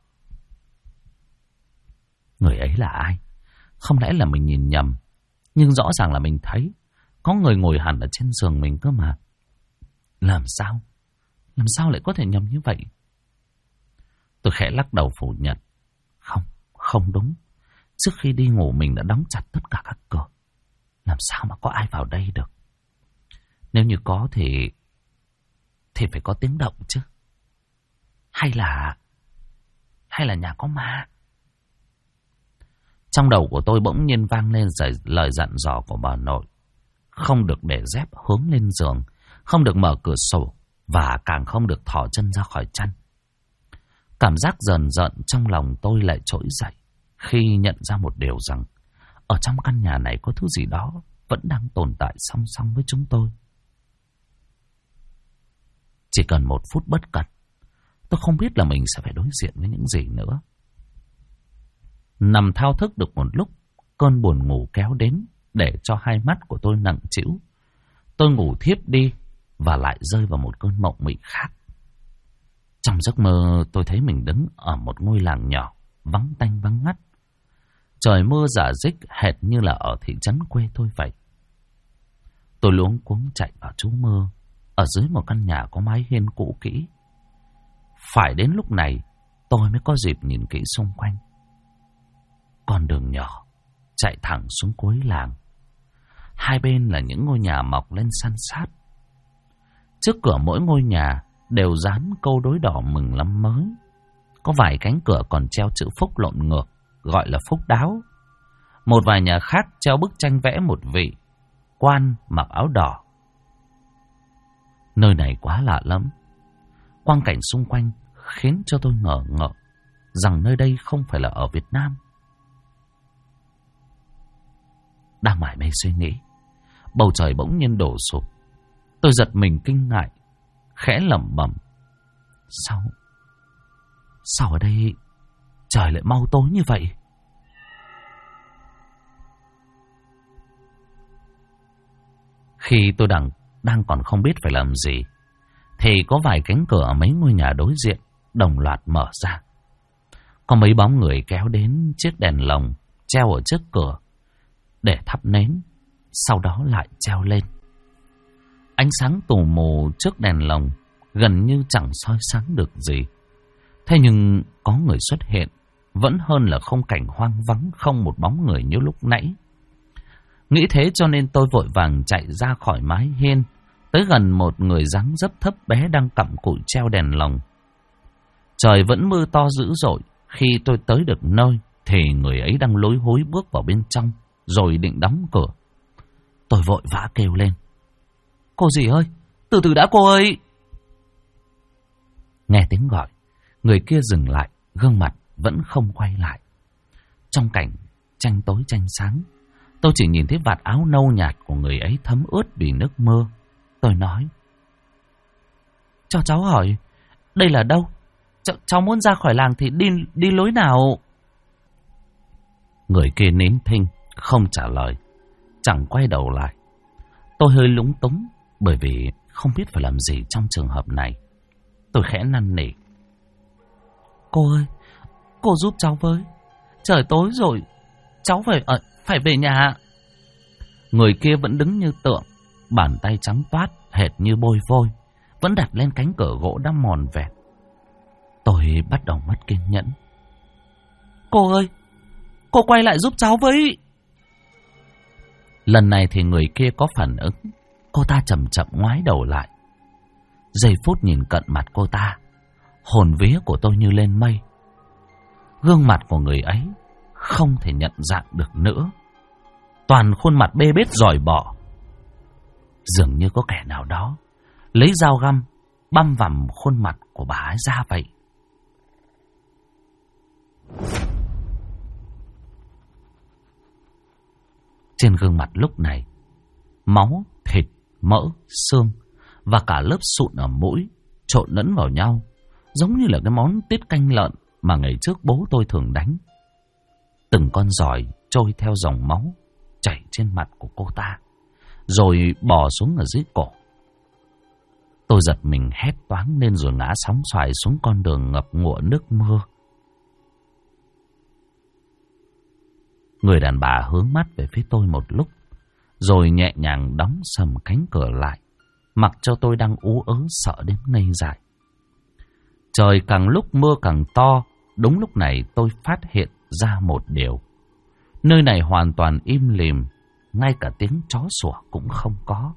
Người ấy là ai? Không lẽ là mình nhìn nhầm? Nhưng rõ ràng là mình thấy có người ngồi hẳn ở trên giường mình cơ mà. Làm sao? Làm sao lại có thể nhầm như vậy? Tôi khẽ lắc đầu phủ nhận. Không đúng. Trước khi đi ngủ mình đã đóng chặt tất cả các cửa. Làm sao mà có ai vào đây được? Nếu như có thì phải có tiếng động chứ. Hay là nhà có ma? Trong đầu của tôi bỗng nhiên vang lên lời dặn dò của bà nội. Không được để dép hướng lên giường, không được mở cửa sổ, và càng không được thò chân ra khỏi chăn. Cảm giác rờn rợn trong lòng tôi lại trỗi dậy khi nhận ra một điều rằng ở trong căn nhà này có thứ gì đó vẫn đang tồn tại song song với chúng tôi. Chỉ cần một phút bất cẩn, tôi không biết là mình sẽ phải đối diện với những gì nữa. Nằm thao thức được một lúc, cơn buồn ngủ kéo đến để cho hai mắt của tôi nặng trĩu. Tôi ngủ thiếp đi và lại rơi vào một cơn mộng mị khác. Trong giấc mơ tôi thấy mình đứng ở một ngôi làng nhỏ, vắng tanh vắng ngắt. Trời mưa rả rích hệt như là ở thị trấn quê tôi vậy. Tôi luống cuống chạy vào trú mưa ở dưới một căn nhà có mái hiên cũ kỹ. Phải đến lúc này tôi mới có dịp nhìn kỹ xung quanh. Con đường nhỏ chạy thẳng xuống cuối làng. Hai bên là những ngôi nhà mọc lên san sát. Trước cửa mỗi ngôi nhà đều dán câu đối đỏ mừng năm mới. Có vài cánh cửa còn treo chữ phúc lộn ngược, gọi là phúc đáo. Một vài nhà khác treo bức tranh vẽ một vị quan mặc áo đỏ. Nơi này quá lạ lắm. Quang cảnh xung quanh khiến cho tôi ngờ ngợ rằng nơi đây không phải là ở Việt Nam. Đang mải mê suy nghĩ, bầu trời bỗng nhiên đổ sụp. Tôi giật mình kinh ngại, khẽ lẩm bẩm: Sao ở đây trời lại mau tối như vậy? Khi tôi đang còn không biết phải làm gì, thì có vài cánh cửa ở mấy ngôi nhà đối diện đồng loạt mở ra. Có mấy bóng người kéo đến chiếc đèn lồng treo ở trước cửa để thắp nến, sau đó lại treo lên. Ánh sáng tù mù trước đèn lồng gần như chẳng soi sáng được gì. Thế nhưng có người xuất hiện vẫn hơn là không cảnh hoang vắng không một bóng người như lúc nãy. Nghĩ thế cho nên tôi vội vàng chạy ra khỏi mái hiên, tới gần một người dáng dấp thấp bé đang cặm cụi treo đèn lồng. Trời vẫn mưa to dữ dội. Khi tôi tới được nơi thì người ấy đang lối hối bước vào bên trong rồi định đóng cửa. Tôi vội vã kêu lên: Cô dì ơi, từ từ đã cô ơi. Nghe tiếng gọi, người kia dừng lại, gương mặt vẫn không quay lại. Trong cảnh tranh tối tranh sáng, tôi chỉ nhìn thấy vạt áo nâu nhạt của người ấy thấm ướt vì nước mưa. Tôi nói: Cho cháu hỏi, đây là đâu? Cháu muốn ra khỏi làng thì đi lối nào? Người kia nín thinh, không trả lời, chẳng quay đầu lại. Tôi hơi lúng túng, bởi vì không biết phải làm gì trong trường hợp này. Tôi khẽ năn nỉ: Cô ơi, cô giúp cháu với. Trời tối rồi, cháu phải về nhà. Người kia vẫn đứng như tượng, bàn tay trắng toát hệt như bôi vôi, vẫn đặt lên cánh cửa gỗ đã mòn vẹt. Tôi bắt đầu mất kiên nhẫn. Cô ơi, cô quay lại giúp cháu với. Lần này thì người kia có phản ứng. Cô ta chậm chậm ngoái đầu lại. Giây phút nhìn cận mặt cô ta, hồn vía của tôi như lên mây. Gương mặt của người ấy không thể nhận dạng được nữa. Toàn khuôn mặt bê bết giỏi bọ. Dường như có kẻ nào đó lấy dao găm băm vằm khuôn mặt của bà ấy ra vậy. Trên gương mặt lúc này, máu, thịt, mỡ, xương và cả lớp sụn ở mũi trộn lẫn vào nhau, giống như là cái món tiết canh lợn mà ngày trước bố tôi thường đánh. Từng con giòi trôi theo dòng máu chảy trên mặt của cô ta, rồi bò xuống ở dưới cổ. Tôi giật mình hét toáng lên rồi ngã sóng xoài xuống con đường ngập ngụa nước mưa. Người đàn bà hướng mắt về phía tôi một lúc, rồi nhẹ nhàng đóng sầm cánh cửa lại, mặc cho tôi đang ú ớ sợ đến ngây dại. Trời càng lúc mưa càng to. Đúng lúc này tôi phát hiện ra một điều. Nơi này hoàn toàn im lìm, ngay cả tiếng chó sủa cũng không có.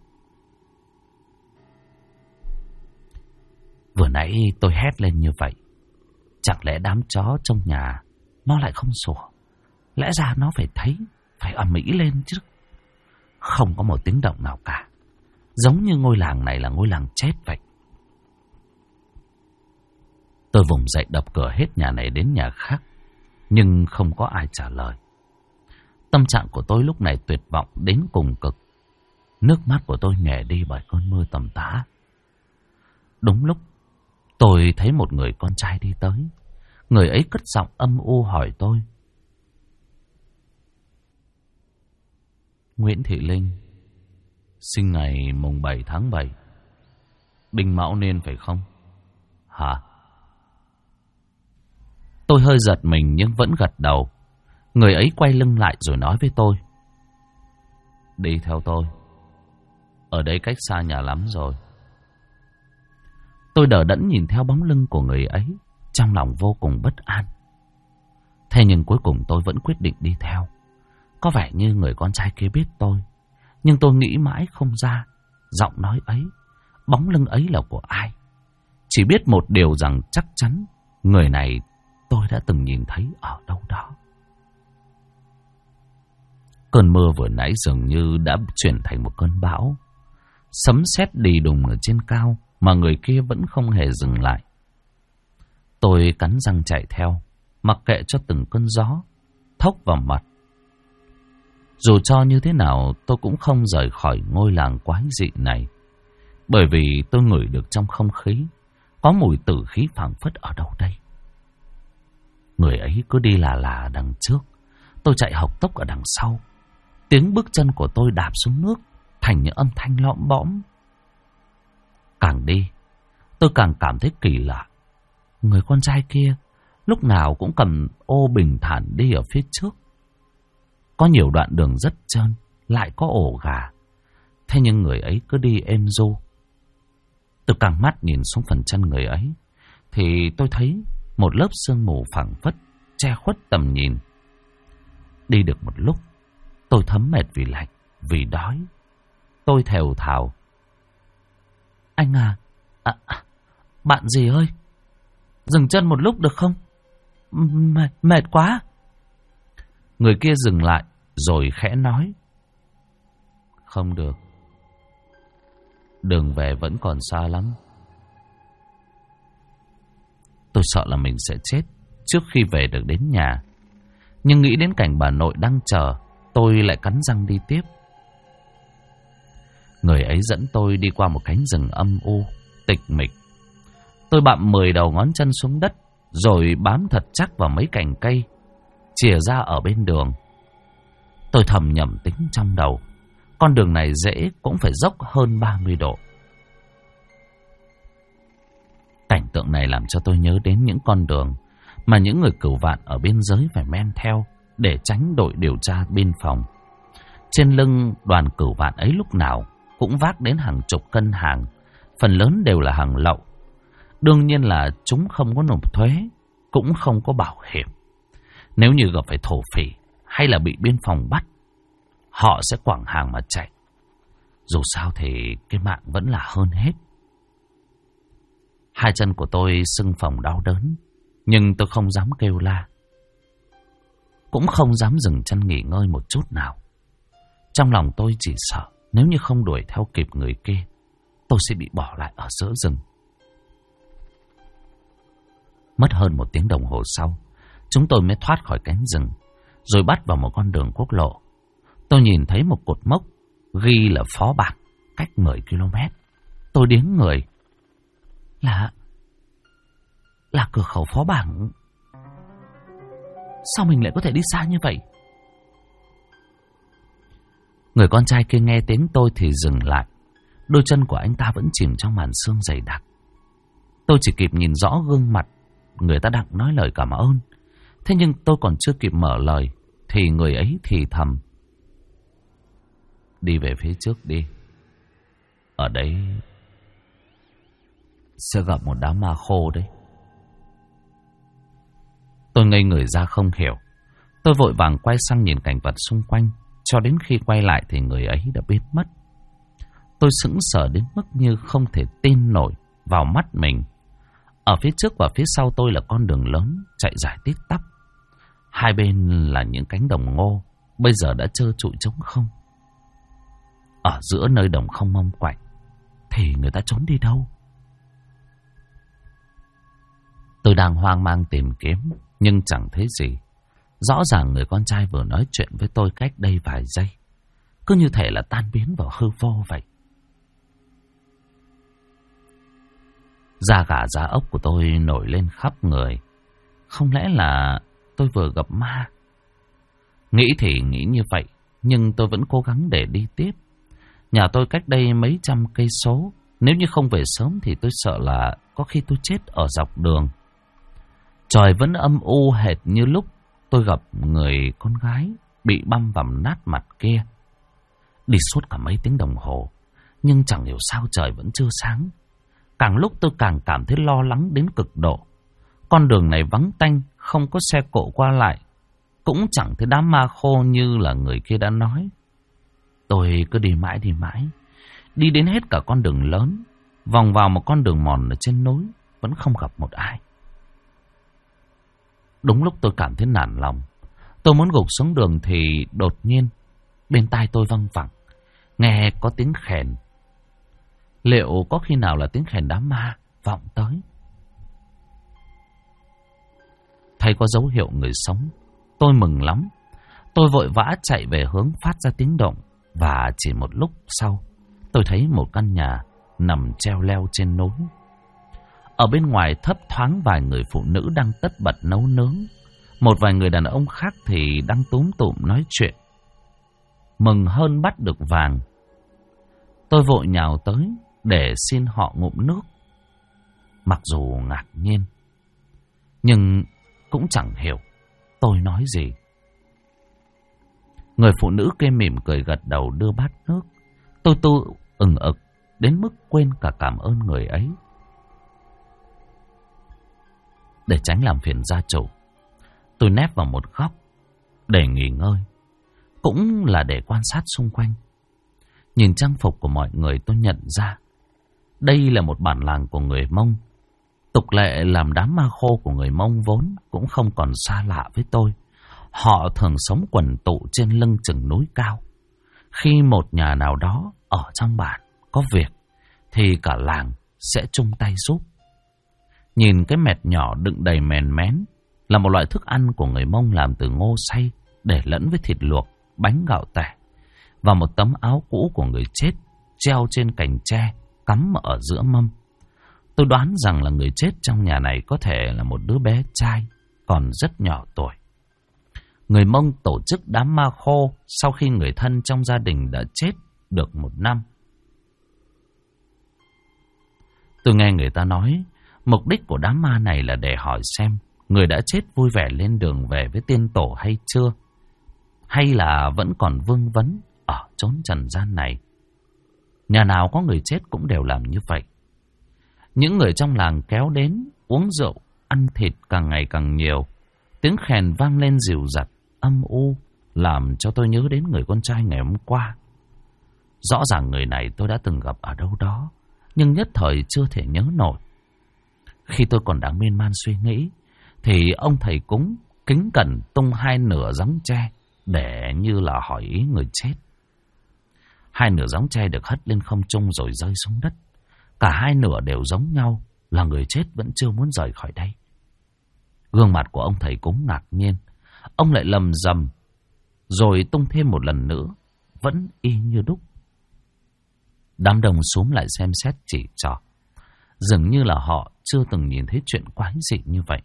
Vừa nãy tôi hét lên như vậy, chẳng lẽ đám chó trong nhà nó lại không sủa? Lẽ ra nó phải thấy, phải ầm ĩ lên chứ. Không có một tiếng động nào cả, giống như ngôi làng này là ngôi làng chết vậy. Tôi vùng dậy đập cửa hết nhà này đến nhà khác. nhưng không có ai trả lời. Tâm trạng của tôi lúc này tuyệt vọng đến cùng cực. Nước mắt của tôi nhòe đi bởi cơn mưa tầm tã. Đúng lúc tôi thấy một người con trai đi tới. Người ấy cất giọng âm u hỏi tôi: Nguyễn Thị Linh, sinh ngày mùng 7 tháng 7, Đinh Mão Niên phải không? Hả? Tôi hơi giật mình nhưng vẫn gật đầu. Người ấy quay lưng lại rồi nói với tôi: Đi theo tôi. Ở đây cách xa nhà lắm rồi. Tôi đờ đẫn nhìn theo bóng lưng của người ấy, trong lòng vô cùng bất an. Thế nhưng cuối cùng tôi vẫn quyết định đi theo. Có vẻ như người con trai kia biết tôi, nhưng tôi nghĩ mãi không ra giọng nói ấy, bóng lưng ấy là của ai. Chỉ biết một điều rằng chắc chắn người này tôi đã từng nhìn thấy ở đâu đó. Cơn mưa vừa nãy dường như đã chuyển thành một cơn bão. Sấm sét đì đùng ở trên cao mà người kia vẫn không hề dừng lại. Tôi cắn răng chạy theo, mặc kệ cho từng cơn gió thốc vào mặt. Dù cho như thế nào tôi cũng không rời khỏi ngôi làng quái dị này, bởi vì tôi ngửi được trong không khí có mùi tử khí phảng phất ở đâu đây. Người ấy cứ đi là đằng trước, tôi chạy hộc tốc ở đằng sau. Tiếng bước chân của tôi đạp xuống nước thành những âm thanh lõm bõm. Càng đi, tôi càng cảm thấy kỳ lạ. Người con trai kia lúc nào cũng cầm ô bình thản đi ở phía trước. Có nhiều đoạn đường rất trơn, lại có ổ gà. Thế nhưng người ấy cứ đi êm du. Tôi căng mắt nhìn xuống phần chân người ấy, thì tôi thấy một lớp sương mù phảng phất che khuất tầm nhìn. Đi được một lúc, tôi thấm mệt vì lạnh, vì đói. Tôi thều thào: Anh à, bạn gì ơi, dừng chân một lúc được không? Mệt quá. Người kia dừng lại rồi khẽ nói: Không được, đường về vẫn còn xa lắm. Tôi sợ là mình sẽ chết trước khi về được đến nhà. Nhưng nghĩ đến cảnh bà nội đang chờ, tôi lại cắn răng đi tiếp. Người ấy dẫn tôi đi qua một cánh rừng âm u, tịch mịch. Tôi bặm 10 đầu ngón chân xuống đất, rồi bám thật chắc vào mấy cành cây chìa ra ở bên đường. Tôi thầm nhẩm tính trong đầu, con đường này dễ cũng phải dốc hơn 30 độ. Cảnh tượng này làm cho tôi nhớ đến những con đường mà những người cửu vạn ở biên giới phải men theo để tránh đội điều tra biên phòng. Trên lưng đoàn cửu vạn ấy lúc nào cũng vác đến hàng chục cân hàng, phần lớn đều là hàng lậu. Đương nhiên là chúng không có nộp thuế, cũng không có bảo hiểm. Nếu như gặp phải thổ phỉ hay là bị biên phòng bắt, họ sẽ quẳng hàng mà chạy. Dù sao thì cái mạng vẫn là hơn hết. Hai chân của tôi sưng phồng đau đớn, nhưng tôi không dám kêu la, cũng không dám dừng chân nghỉ ngơi một chút nào. Trong lòng tôi chỉ sợ nếu như không đuổi theo kịp người kia, tôi sẽ bị bỏ lại ở giữa rừng. Mất hơn 1 tiếng đồng hồ sau, chúng tôi mới thoát khỏi cánh rừng, rồi bắt vào một con đường quốc lộ. Tôi nhìn thấy một cột mốc ghi là Phó Bảng, cách 10 km. Tôi điếng người. Là cửa khẩu Phó Bảng. Sao mình lại có thể đi xa như vậy? Người con trai kia nghe tiếng tôi thì dừng lại. Đôi chân của anh ta vẫn chìm trong màn sương dày đặc. Tôi chỉ kịp nhìn rõ gương mặt người ta đang nói lời cảm ơn. Thế nhưng tôi còn chưa kịp mở lời thì người ấy thì thầm: Đi về phía trước đi. Ở đấy sẽ gặp một đám ma khô đấy. Tôi ngây người ra không hiểu. Tôi vội vàng quay sang nhìn cảnh vật xung quanh. Cho đến khi quay lại thì người ấy đã biến mất. Tôi sững sờ đến mức như không thể tin nổi vào mắt mình. Ở phía trước và phía sau tôi là con đường lớn chạy dài tít tắp. Hai bên là những cánh đồng ngô, bây giờ đã trơ trụi trống không. Ở giữa nơi đồng không mong quạnh thì người ta trốn đi đâu? Tôi đang hoang mang tìm kiếm nhưng chẳng thấy gì. Rõ ràng người con trai vừa nói chuyện với tôi cách đây vài giây, cứ như thể là tan biến vào hư vô vậy. Da gà da ốc của tôi nổi lên khắp người. Không lẽ là tôi vừa gặp ma? Nghĩ thì nghĩ như vậy, nhưng tôi vẫn cố gắng để đi tiếp. Nhà tôi cách đây mấy trăm cây số. Nếu như không về sớm thì tôi sợ là có khi tôi chết ở dọc đường. Trời vẫn âm u hệt như lúc tôi gặp người con gái bị băm vằm nát mặt kia. Đi suốt cả mấy tiếng đồng hồ, nhưng chẳng hiểu sao trời vẫn chưa sáng. Càng lúc tôi càng cảm thấy lo lắng đến cực độ. Con đường này vắng tanh, không có xe cộ qua lại, cũng chẳng thấy đám ma khô như là người kia đã nói. Tôi cứ đi mãi, đi đến hết cả con đường lớn, vòng vào một con đường mòn ở trên núi, vẫn không gặp một ai. Đúng lúc tôi cảm thấy nản lòng, tôi muốn gục xuống đường thì đột nhiên bên tai tôi văng vẳng nghe có tiếng khèn. Liệu có khi nào là tiếng khèn đám ma vọng tới? Thấy có dấu hiệu người sống, tôi mừng lắm. Tôi vội vã chạy về hướng phát ra tiếng động, và chỉ một lúc sau tôi thấy một căn nhà nằm treo leo trên núi. Ở bên ngoài thấp thoáng vài người phụ nữ đang tất bật nấu nướng. Một vài người đàn ông khác thì đang túm tụm nói chuyện. Mừng hơn bắt được vàng, tôi vội nhào tới để xin họ ngụm nước. Mặc dù ngạc nhiên, nhưng cũng chẳng hiểu tôi nói gì. Người phụ nữ kia mỉm cười gật đầu đưa bát nước. Tôi ừng ực đến mức quên cả cảm ơn người ấy. Để tránh làm phiền gia chủ, tôi nép vào một góc để nghỉ ngơi, cũng là để quan sát xung quanh. Nhìn trang phục của mọi người, tôi nhận ra đây là một bản làng của người Mông. Tục lệ làm đám ma khô của người Mông vốn cũng không còn xa lạ với tôi. Họ thường sống quần tụ trên lưng chừng núi cao. Khi một nhà nào đó ở trong bản có việc thì cả làng sẽ chung tay giúp. Nhìn cái mẹt nhỏ đựng đầy mèn mén là một loại thức ăn của người Mông làm từ ngô xay để lẫn với thịt luộc, bánh gạo tẻ và một tấm áo cũ của người chết treo trên cành tre cắm ở giữa mâm. Tôi đoán rằng là người chết trong nhà này có thể là một đứa bé trai còn rất nhỏ tuổi. Người Mông tổ chức đám ma khô sau khi người thân trong gia đình đã chết được 1 năm. Tôi nghe người ta nói mục đích của đám ma này là để hỏi xem người đã chết vui vẻ lên đường về với tiên tổ hay chưa, hay là vẫn còn vương vấn ở chốn trần gian này. Nhà nào có người chết cũng đều làm như vậy. Những người trong làng kéo đến uống rượu, ăn thịt càng ngày càng nhiều. Tiếng khèn vang lên dịu dặt, âm u, làm cho tôi nhớ đến người con trai ngày hôm qua. Rõ ràng người này tôi đã từng gặp ở đâu đó, nhưng nhất thời chưa thể nhớ nổi. Khi tôi còn đang miên man suy nghĩ, thì ông thầy cúng kính cẩn tung 2 nửa gióng tre để như là hỏi ý người chết. 2 nửa gióng tre được hất lên không trung rồi rơi xuống đất. Cả 2 nửa đều giống nhau, là người chết vẫn chưa muốn rời khỏi đây. Gương mặt của ông thầy cúng ngạc nhiên. Ông lại lầm rầm rồi tung thêm một lần nữa, vẫn y như đúc. Đám đông xúm lại xem xét chỉ trỏ, dường như là họ chưa từng nhìn thấy chuyện quái dị như vậy.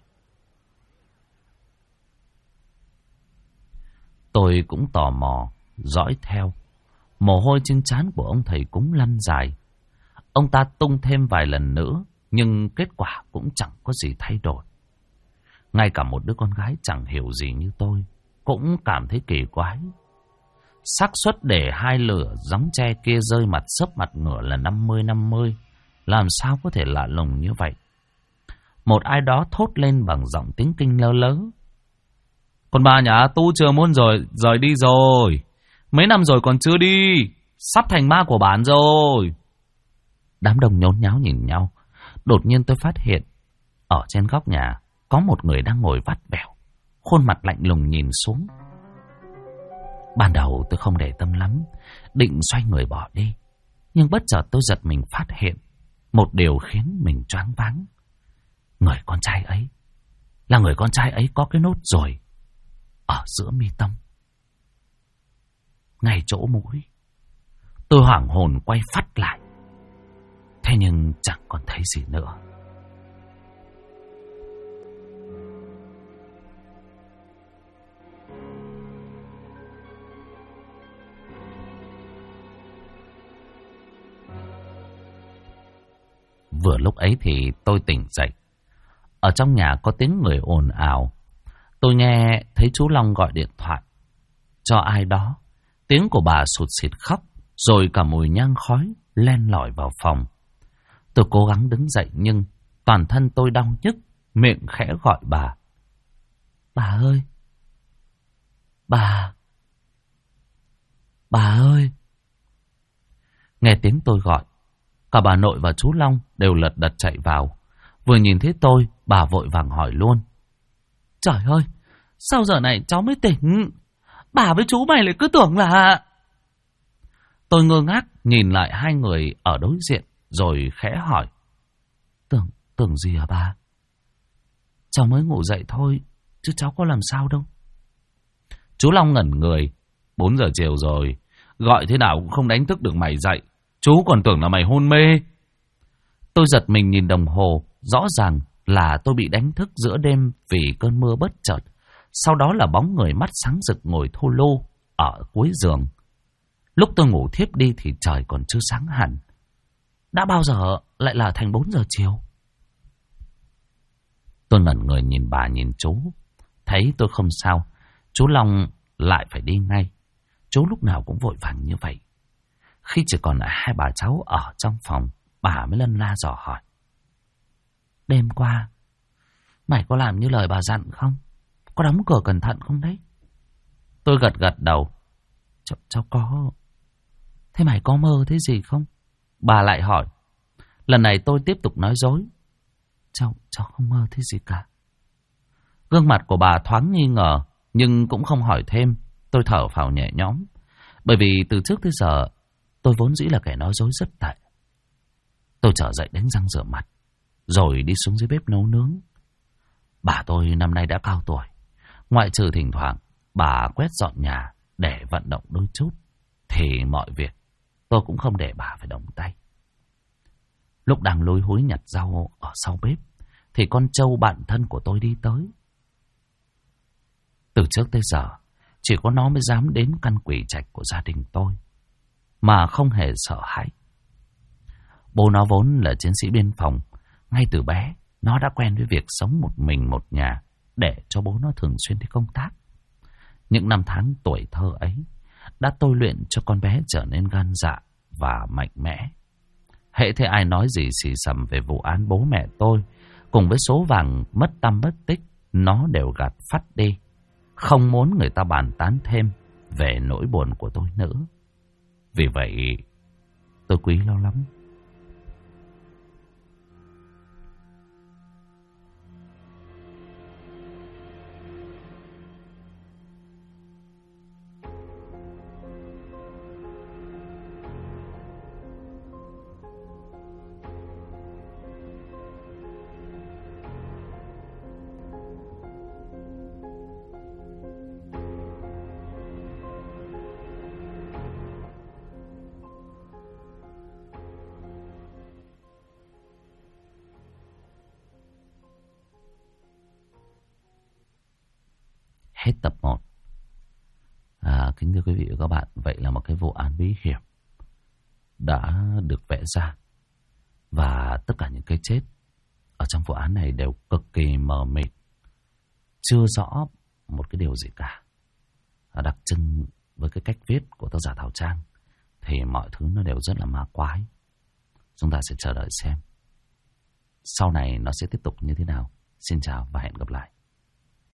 Tôi cũng tò mò dõi theo. Mồ hôi trên trán của ông thầy cúng lăn dài. Ông ta tung thêm vài lần nữa, nhưng kết quả cũng chẳng có gì thay đổi. Ngay cả một đứa con gái chẳng hiểu gì như tôi cũng cảm thấy kỳ quái. Xác suất để 2 lửa gióng tre kia rơi mặt sấp mặt ngửa là 50-50. Làm sao có thể lạ lùng như vậy? Một ai đó thốt lên bằng giọng tiếng Kinh lơ lớ. Con bà nhà tu chưa muốn rời đi rồi. Mấy năm rồi còn chưa đi. Sắp thành ma của bản rồi. Đám đông nhốn nháo nhìn nhau. Đột nhiên tôi phát hiện ở trên góc nhà có một người đang ngồi vắt vẻo, khuôn mặt lạnh lùng nhìn xuống. Ban đầu tôi không để tâm lắm, định xoay người bỏ đi. Nhưng bất chợt tôi giật mình phát hiện một điều khiến mình choáng váng. Người con trai ấy là người con trai ấy có cái nốt ruồi ở giữa mi tâm, ngay chỗ mũi. Tôi hoảng hồn quay phắt lại, thế nhưng chẳng còn thấy gì nữa. Vừa lúc ấy thì tôi tỉnh dậy. Ở trong nhà có tiếng người ồn ào. Tôi nghe thấy chú Long gọi điện thoại cho ai đó. Tiếng của bà sụt sịt khóc, rồi cả mùi nhang khói len lỏi vào phòng. Tôi cố gắng đứng dậy nhưng toàn thân tôi đau nhức, miệng khẽ gọi bà. Bà ơi! Bà ơi! Nghe tiếng tôi gọi, cả bà nội và chú Long đều lật đật chạy vào. Vừa nhìn thấy tôi, bà vội vàng hỏi luôn. Trời ơi! Sao giờ này cháu mới tỉnh? Bà với chú mày lại cứ tưởng là... Tôi ngơ ngác nhìn lại hai người ở đối diện, rồi khẽ hỏi. Tưởng gì hả bà? Cháu mới ngủ dậy thôi, chứ cháu có làm sao đâu. Chú Long ngẩn người. 4 giờ chiều rồi, gọi thế nào cũng không đánh thức được mày dậy. Chú còn tưởng là mày hôn mê. Tôi giật mình nhìn đồng hồ. Rõ ràng là tôi bị đánh thức giữa đêm vì cơn mưa bất chợt. Sau đó là bóng người mắt sáng rực ngồi thô lô ở cuối giường. Lúc tôi ngủ thiếp đi thì trời còn chưa sáng hẳn. Đã bao giờ lại là thành 4 giờ chiều? Tôi ngẩn người nhìn bà nhìn chú. Thấy tôi không sao, chú Long lại phải đi ngay. Chú lúc nào cũng vội vàng như vậy. Khi chỉ còn lại hai bà cháu ở trong phòng, bà mới lân la dò hỏi. Đêm qua, mày có làm như lời bà dặn không? Có đóng cửa cẩn thận không đấy? Tôi gật đầu. Cháu có. Thế mày có mơ thế gì không? Bà lại hỏi. Lần này tôi tiếp tục nói dối. Cháu không mơ thế gì cả. Gương mặt của bà thoáng nghi ngờ, nhưng cũng không hỏi thêm. Tôi thở phào nhẹ nhõm. Bởi vì từ trước tới giờ, tôi vốn dĩ là kẻ nói dối rất tệ. Tôi trở dậy đánh răng rửa mặt, rồi đi xuống dưới bếp nấu nướng. Bà tôi năm nay đã cao tuổi. Ngoại trừ thỉnh thoảng bà quét dọn nhà để vận động đôi chút, thì mọi việc tôi cũng không để bà phải động tay. Lúc đang lôi húi nhặt rau ở sau bếp, thì con trâu bạn thân của tôi đi tới. Từ trước tới giờ, chỉ có nó mới dám đến căn quỷ trạch của gia đình tôi, mà không hề sợ hãi. Bố nó vốn là chiến sĩ biên phòng. Ngay từ bé, nó đã quen với việc sống một mình một nhà, để cho bố nó thường xuyên đi công tác. Những năm tháng tuổi thơ ấy đã tôi luyện cho con bé trở nên gan dạ và mạnh mẽ. Hễ thấy ai nói gì xì xầm về vụ án bố mẹ tôi cùng với số vàng mất tăm mất tích, nó đều gạt phắt đi, không muốn người ta bàn tán thêm về nỗi buồn của tôi nữa. Vì vậy tôi quý nó lắm. Hết tập 1. Kính thưa quý vị và các bạn, vậy là một cái vụ án bí hiểm đã được vẽ ra. Và tất cả những cái chết ở trong vụ án này đều cực kỳ mờ mịt, chưa rõ một cái điều gì cả. Đặc trưng với cái cách viết của tác giả Thảo Trang thì mọi thứ nó đều rất là ma quái. Chúng ta sẽ chờ đợi xem sau này nó sẽ tiếp tục như thế nào. Xin chào và hẹn gặp lại.